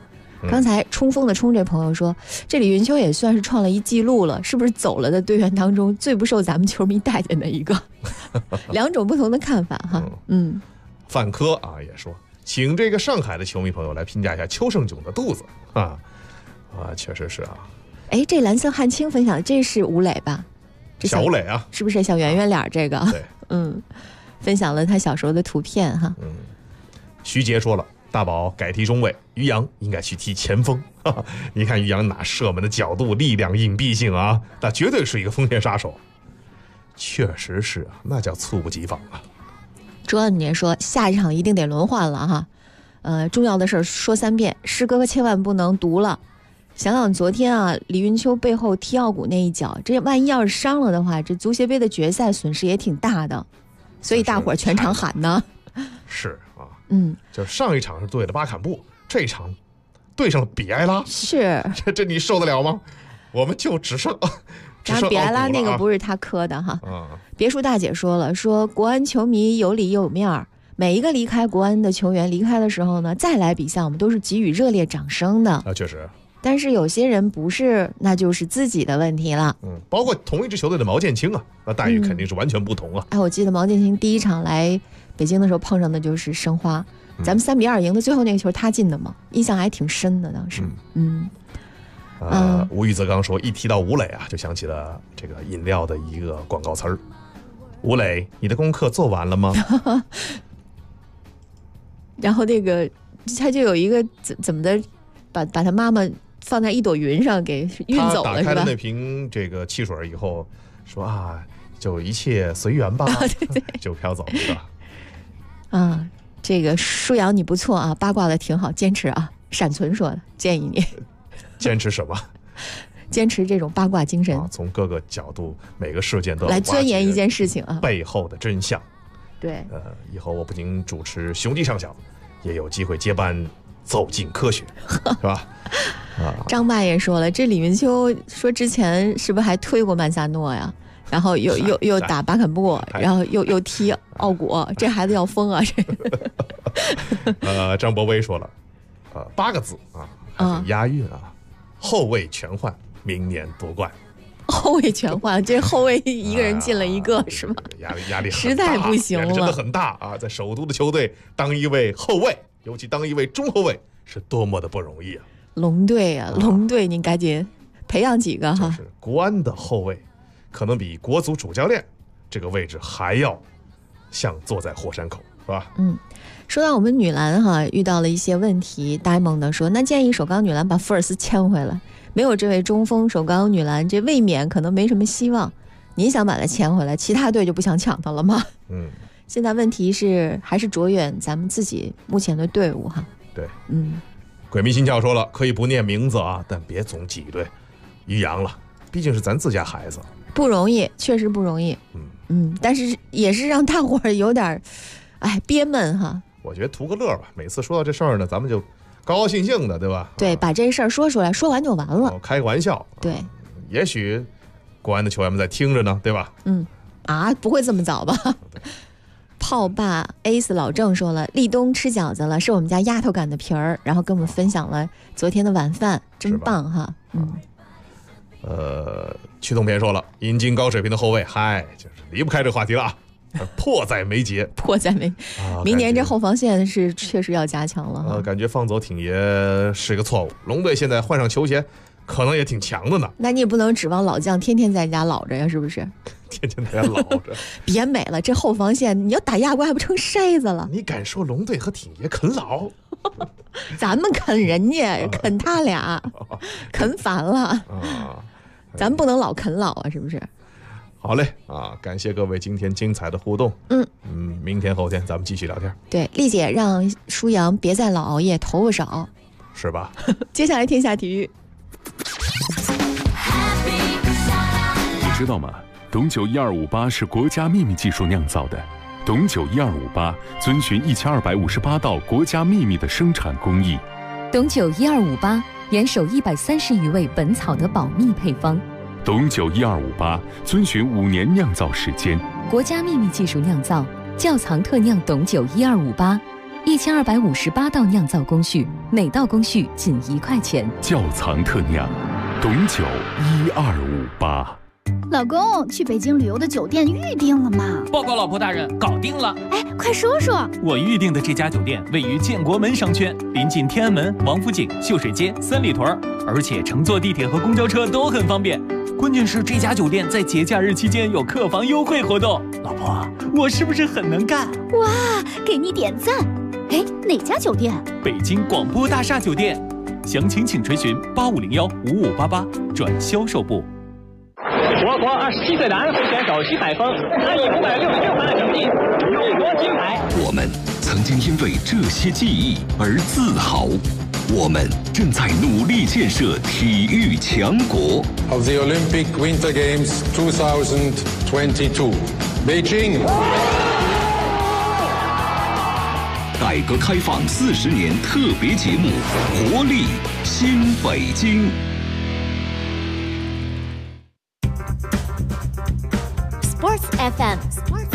刚才冲锋的冲这朋友说，这李云秋也算是创了一记录了，是不是走了的队员当中最不受咱们球迷待见的一个？两种不同的看法哈。 范科啊也说，请这个上海的球迷朋友来评价一下邱胜炯的肚子啊，确实是啊。 哎，这蓝色汉青分享的这是吴磊吧？ 小吴磊啊， 是不是小圆圆脸这个？ 对， 分享了他小时候的图片哈。 徐杰说了，大宝改踢中卫，于洋应该去踢前锋。你看于洋拿射门的角度、力量、隐蔽性啊，那绝对是一个锋线杀手。确实是啊，那叫猝不及防啊。 卓恩也说，下一场一定得轮换了哈。重要的事儿说3遍，师哥千万不能读了。想想昨天啊，李云秋背后踢奥古那一脚，这万一要是伤了的话，这足协杯的决赛损失也挺大的。所以大伙儿全场喊呢。 是啊， 就是上一场是对的巴坎布，这一场对上了比埃拉， 是这你受得了吗？我们就只剩然后比埃拉那个不是他磕的哈。别墅大姐说了，说国安球迷有理有面儿，每一个离开国安的球员离开的时候呢，再来比赛我们都是给予热烈掌声的。 确实。 但是有些人不是，那就是自己的问题了。 包括同一支球队的毛剑卿啊，那待遇肯定是完全不同啊。 我记得毛剑卿第一场来北京的时候碰上的就是申花，咱们3-2赢的最后那个球他进的嘛，印象还挺深的当时。 吴玉泽刚说，一提到吴磊啊，就想起了这个饮料的一个广告词儿：吴磊，你的功课做完了吗？ 然后那个他就有一个怎么的，把他妈妈放在一朵云上给运走了，是吧？ 他打开了那瓶这个汽水以后，说啊，就一切随缘吧，对，就飘走了，是吧？ 这个舒阳你不错啊，八卦的挺好，坚持啊。闪存说的，建议你坚持什么？ 坚持这种八卦精神， 从各个角度、每个事件都来钻研一件事情啊， 背后的真相。 对， 以后我不仅主持雄鸡上小，也有机会接班走进科学，是吧？ 张爸也说了，这李云秋说之前是不是还推过曼萨诺呀？然后又打巴坎布，然后又踢奥古，这孩子要疯啊！这张博威说了，8个字啊，押韵啊，后卫全换，明年夺冠。 后卫全换，这后卫一个人进了一个，是吧？ 压力很大， 实在不行了， 真的很大啊！在首都的球队当一位后卫，尤其当一位中后卫，是多么的不容易啊！ 龙队啊，龙队，你赶紧培养几个哈。 就是国安的后卫，可能比国足主教练这个位置还要像坐在火山口，是吧？ 说到我们女篮哈，遇到了一些问题，呆萌的说，那建议首钢女篮把福尔斯签回来。没有这位中锋，首钢女篮这卫冕可能没什么希望。你想把他签回来，其他队就不想抢他了吗？现在问题是还是着眼咱们自己目前的队伍哈。 对，鬼迷心窍说了，可以不念名字啊，但别总挤兑于洋了，毕竟是咱自家孩子， 不容易，确实不容易。但是也是让大伙儿有点憋闷哈。 我觉得图个乐吧，每次说到这事儿呢，咱们就高高兴兴的，对吧？ 对，把这事儿说出来，说完就完了， 开个玩笑。 对， 也许国安的球员们在听着呢，对吧？ 不会这么早吧？炮霸 Ace 老郑说了，立冬吃饺子了，是我们家丫头擀的皮儿，然后跟我们分享了昨天的晚饭，真棒哈。 驱动片说了，引进高水平的后卫，就是离不开这个话题了啊。迫在眉睫， 明年这后防线是确实要加强了。 感觉放走挺爷是个错误。龙队现在换上球鞋，可能也挺强的呢。 那你也不能指望老将天天在家老着呀，是不是？ 天天在家老着， 别美了，这后防线你要打亚冠还不成筛子了？ 你敢说龙队和挺爷啃老？ 咱们啃人家，啃他俩，啃烦了。咱不能老啃老啊，是不是？ 好嘞感谢各位今天精彩的互动。明天后天咱们继续聊天。 对，丽姐让舒阳别再老熬夜，头发少， 是吧？ 接下来天下体育， 你知道吗？董酒1258是国家秘密技术酿造的。董酒1258遵循1258道国家秘密的生产工艺。 董酒1258严守130余味本草的保密配方。 董酒1258遵循5年酿造时间， 国家秘密技术酿造，窖藏特酿董酒1258， ，1258道酿造工序，每道工序仅1块钱。 窖藏特酿，董酒1258。 老公，去北京旅游的酒店预定了吗？ 报告老婆大人，搞定了。 哎，快说说。 我预定的这家酒店位于建国门商圈，临近天安门、王府井、秀水街、三里屯，而且乘坐地铁和公交车都很方便。关键是这家酒店在节假日期间有客房优惠活动。老婆，我是不是很能干？ 哇，给你点赞。哎，哪家酒店？ 北京广播大厦酒店。详情请垂询85015588转销售部。 我国27岁男飞选手徐海峰参与566分的成绩，中国金牌。 我们曾经因为这些记忆而自豪，我们正在努力建设体育强国。 Of the Olympic Winter Games 2022, Beijing。 改革开放40年特别节目《活力新北京》。 Sports FM。